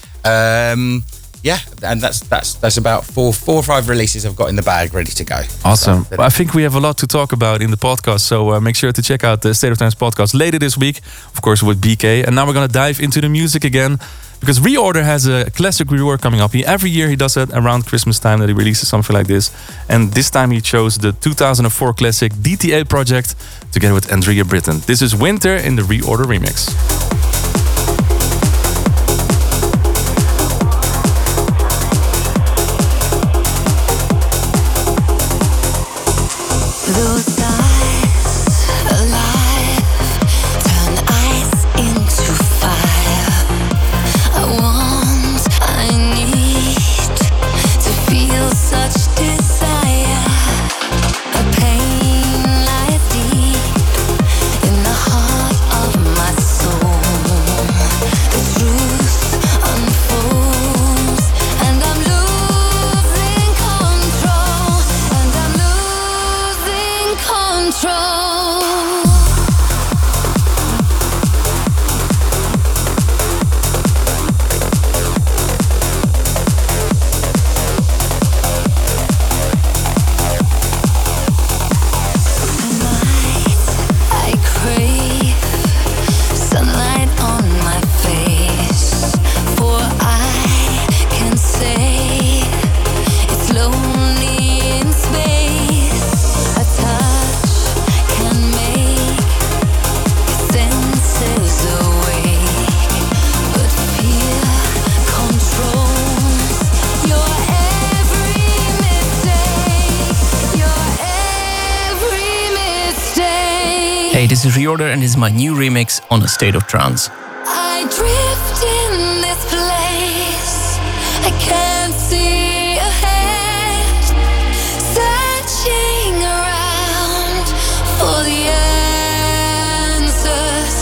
Um, yeah, and that's that's that's about four four or five releases I've got in the bag ready to go. Awesome. So, Well, I think we have a lot to talk about in the podcast, so uh, make sure to check out the State of Trance podcast later this week, of course, with B K. And now we're going to dive into the music again, because Reorder has a classic rework coming up. He, every year he does it around Christmas time that he releases something like this. And this time he chose the two thousand four classic D T A project together with Andrea Britton. This is Winter in the Reorder remix. Those eyes alive turn ice into fire. I want, I need to feel such desire. A pain lies deep in the heart of my soul. The truth unfolds, and I'm losing control. And I'm losing control. I crave sunlight on my face, for I can say it's lonely in space. A touch can make senses awake, but fear controls your every mistake. Your every mistake. Hey, this is Reorder and this is my new remix on A State of Trance. I drift in this place. I can't see ahead. Searching around for the answers.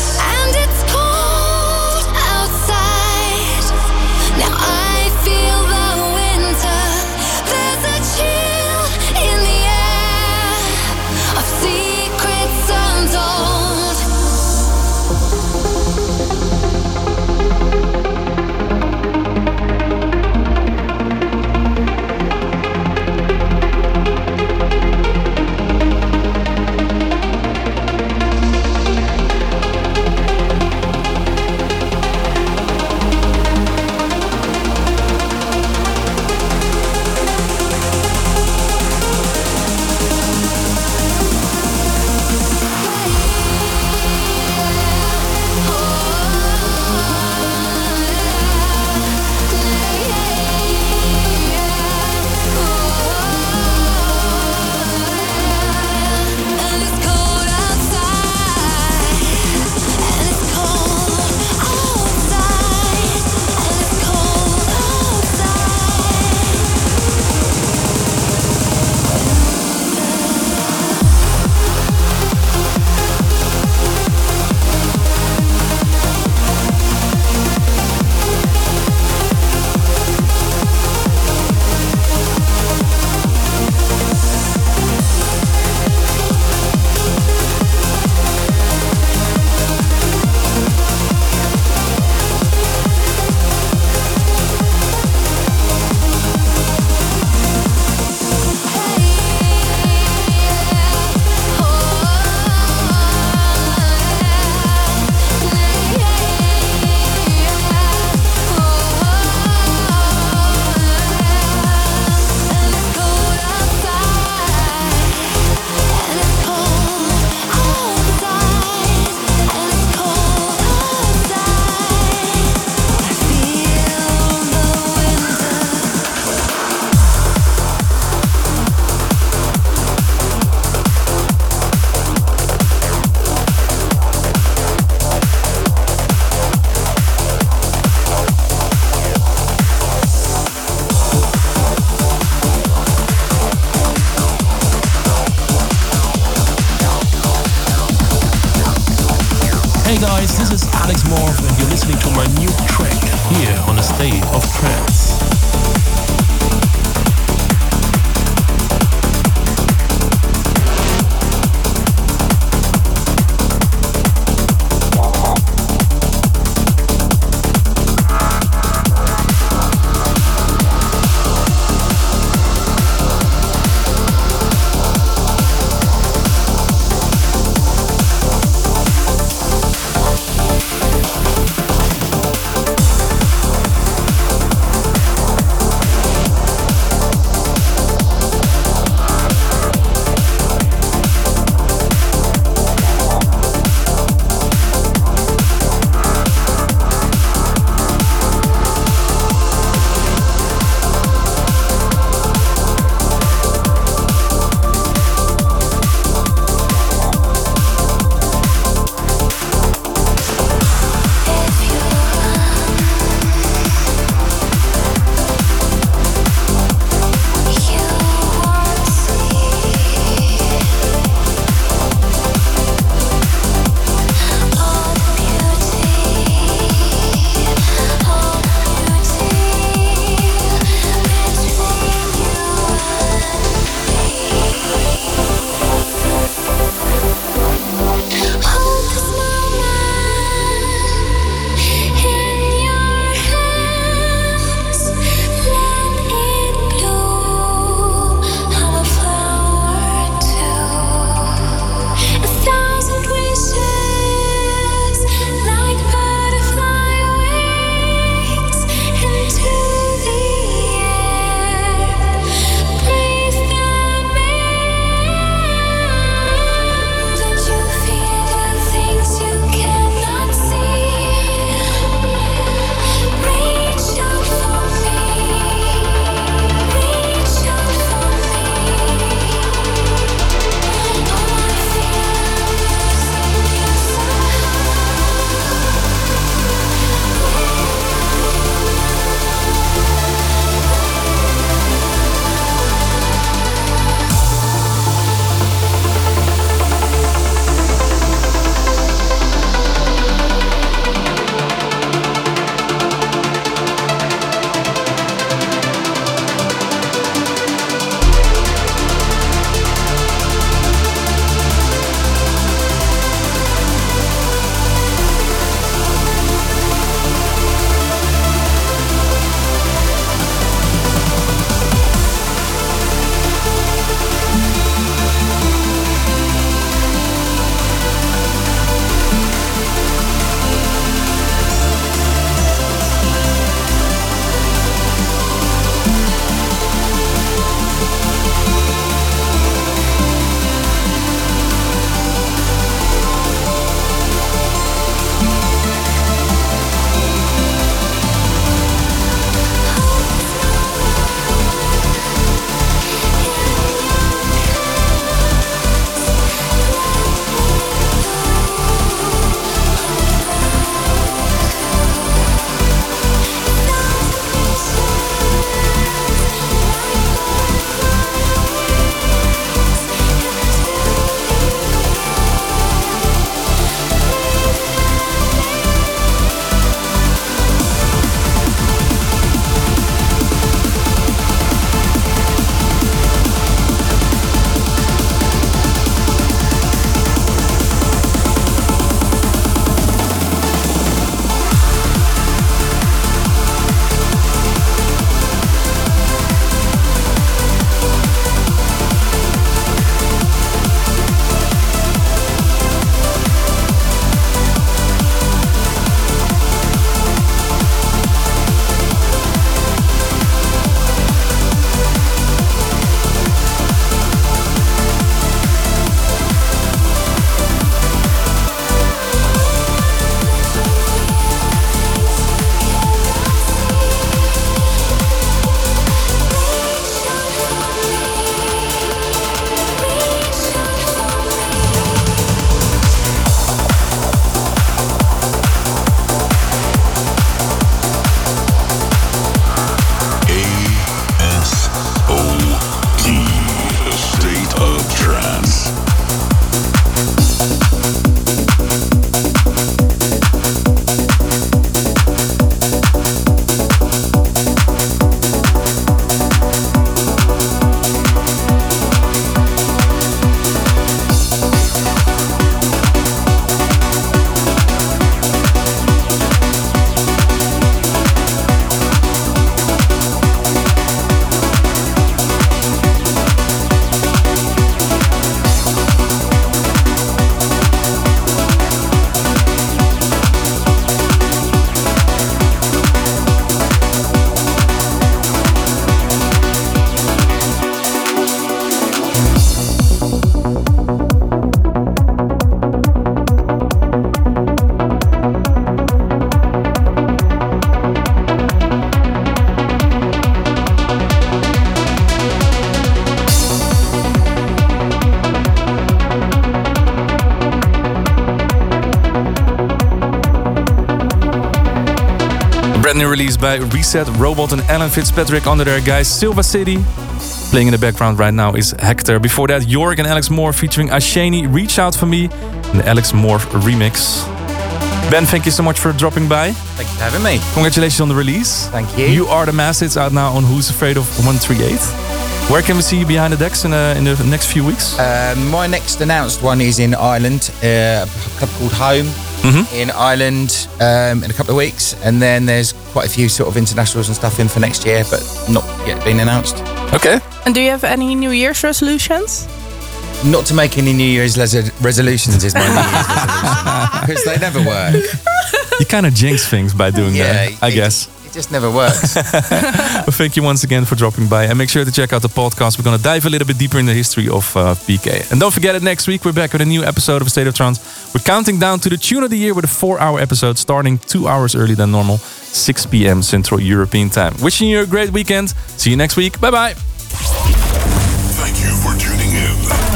new release by Reset, Robot and Alan Fitzpatrick under their guys Silva City. Playing in the background right now is Hector. Before that, York and Alex Moore featuring Ashani, Reach Out For Me, and the Alex Moore remix. Ben, thank you so much for dropping by. Thank you for having me. Congratulations on the release. Thank you. You Are The Mass. It's out now on Who's Afraid of one thirty-eight. Where can we see you behind the decks in, uh, in the next few weeks? Uh, my next announced one is in Ireland, uh, a club called Home mm-hmm. in Ireland um, in a couple of weeks. And then there's quite a few sort of internationals and stuff in for next year, but not yet been announced. Okay. And do you have any New Year's resolutions? Not to make any New Year's les- resolutions is my New Year's resolution. Because they never work. You kind of jinx things by doing yeah, that, I it, guess. It just never works. Well, thank you once again for dropping by. And make sure to check out the podcast. We're going to dive a little bit deeper in the history of uh, P K. And don't forget it, next week we're back with a new episode of State of Trance. We're counting down to the tune of the year with a four-hour episode starting two hours early than normal, six p.m. Central European Time. Wishing you a great weekend. See you next week. Bye-bye. Thank you for tuning in.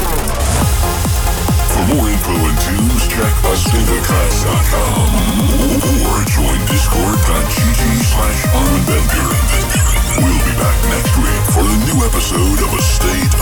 For more info and tunes, check a state of trance dot com or join discord.gg slash Armin Van Buren. We'll be back next week for a new episode of A State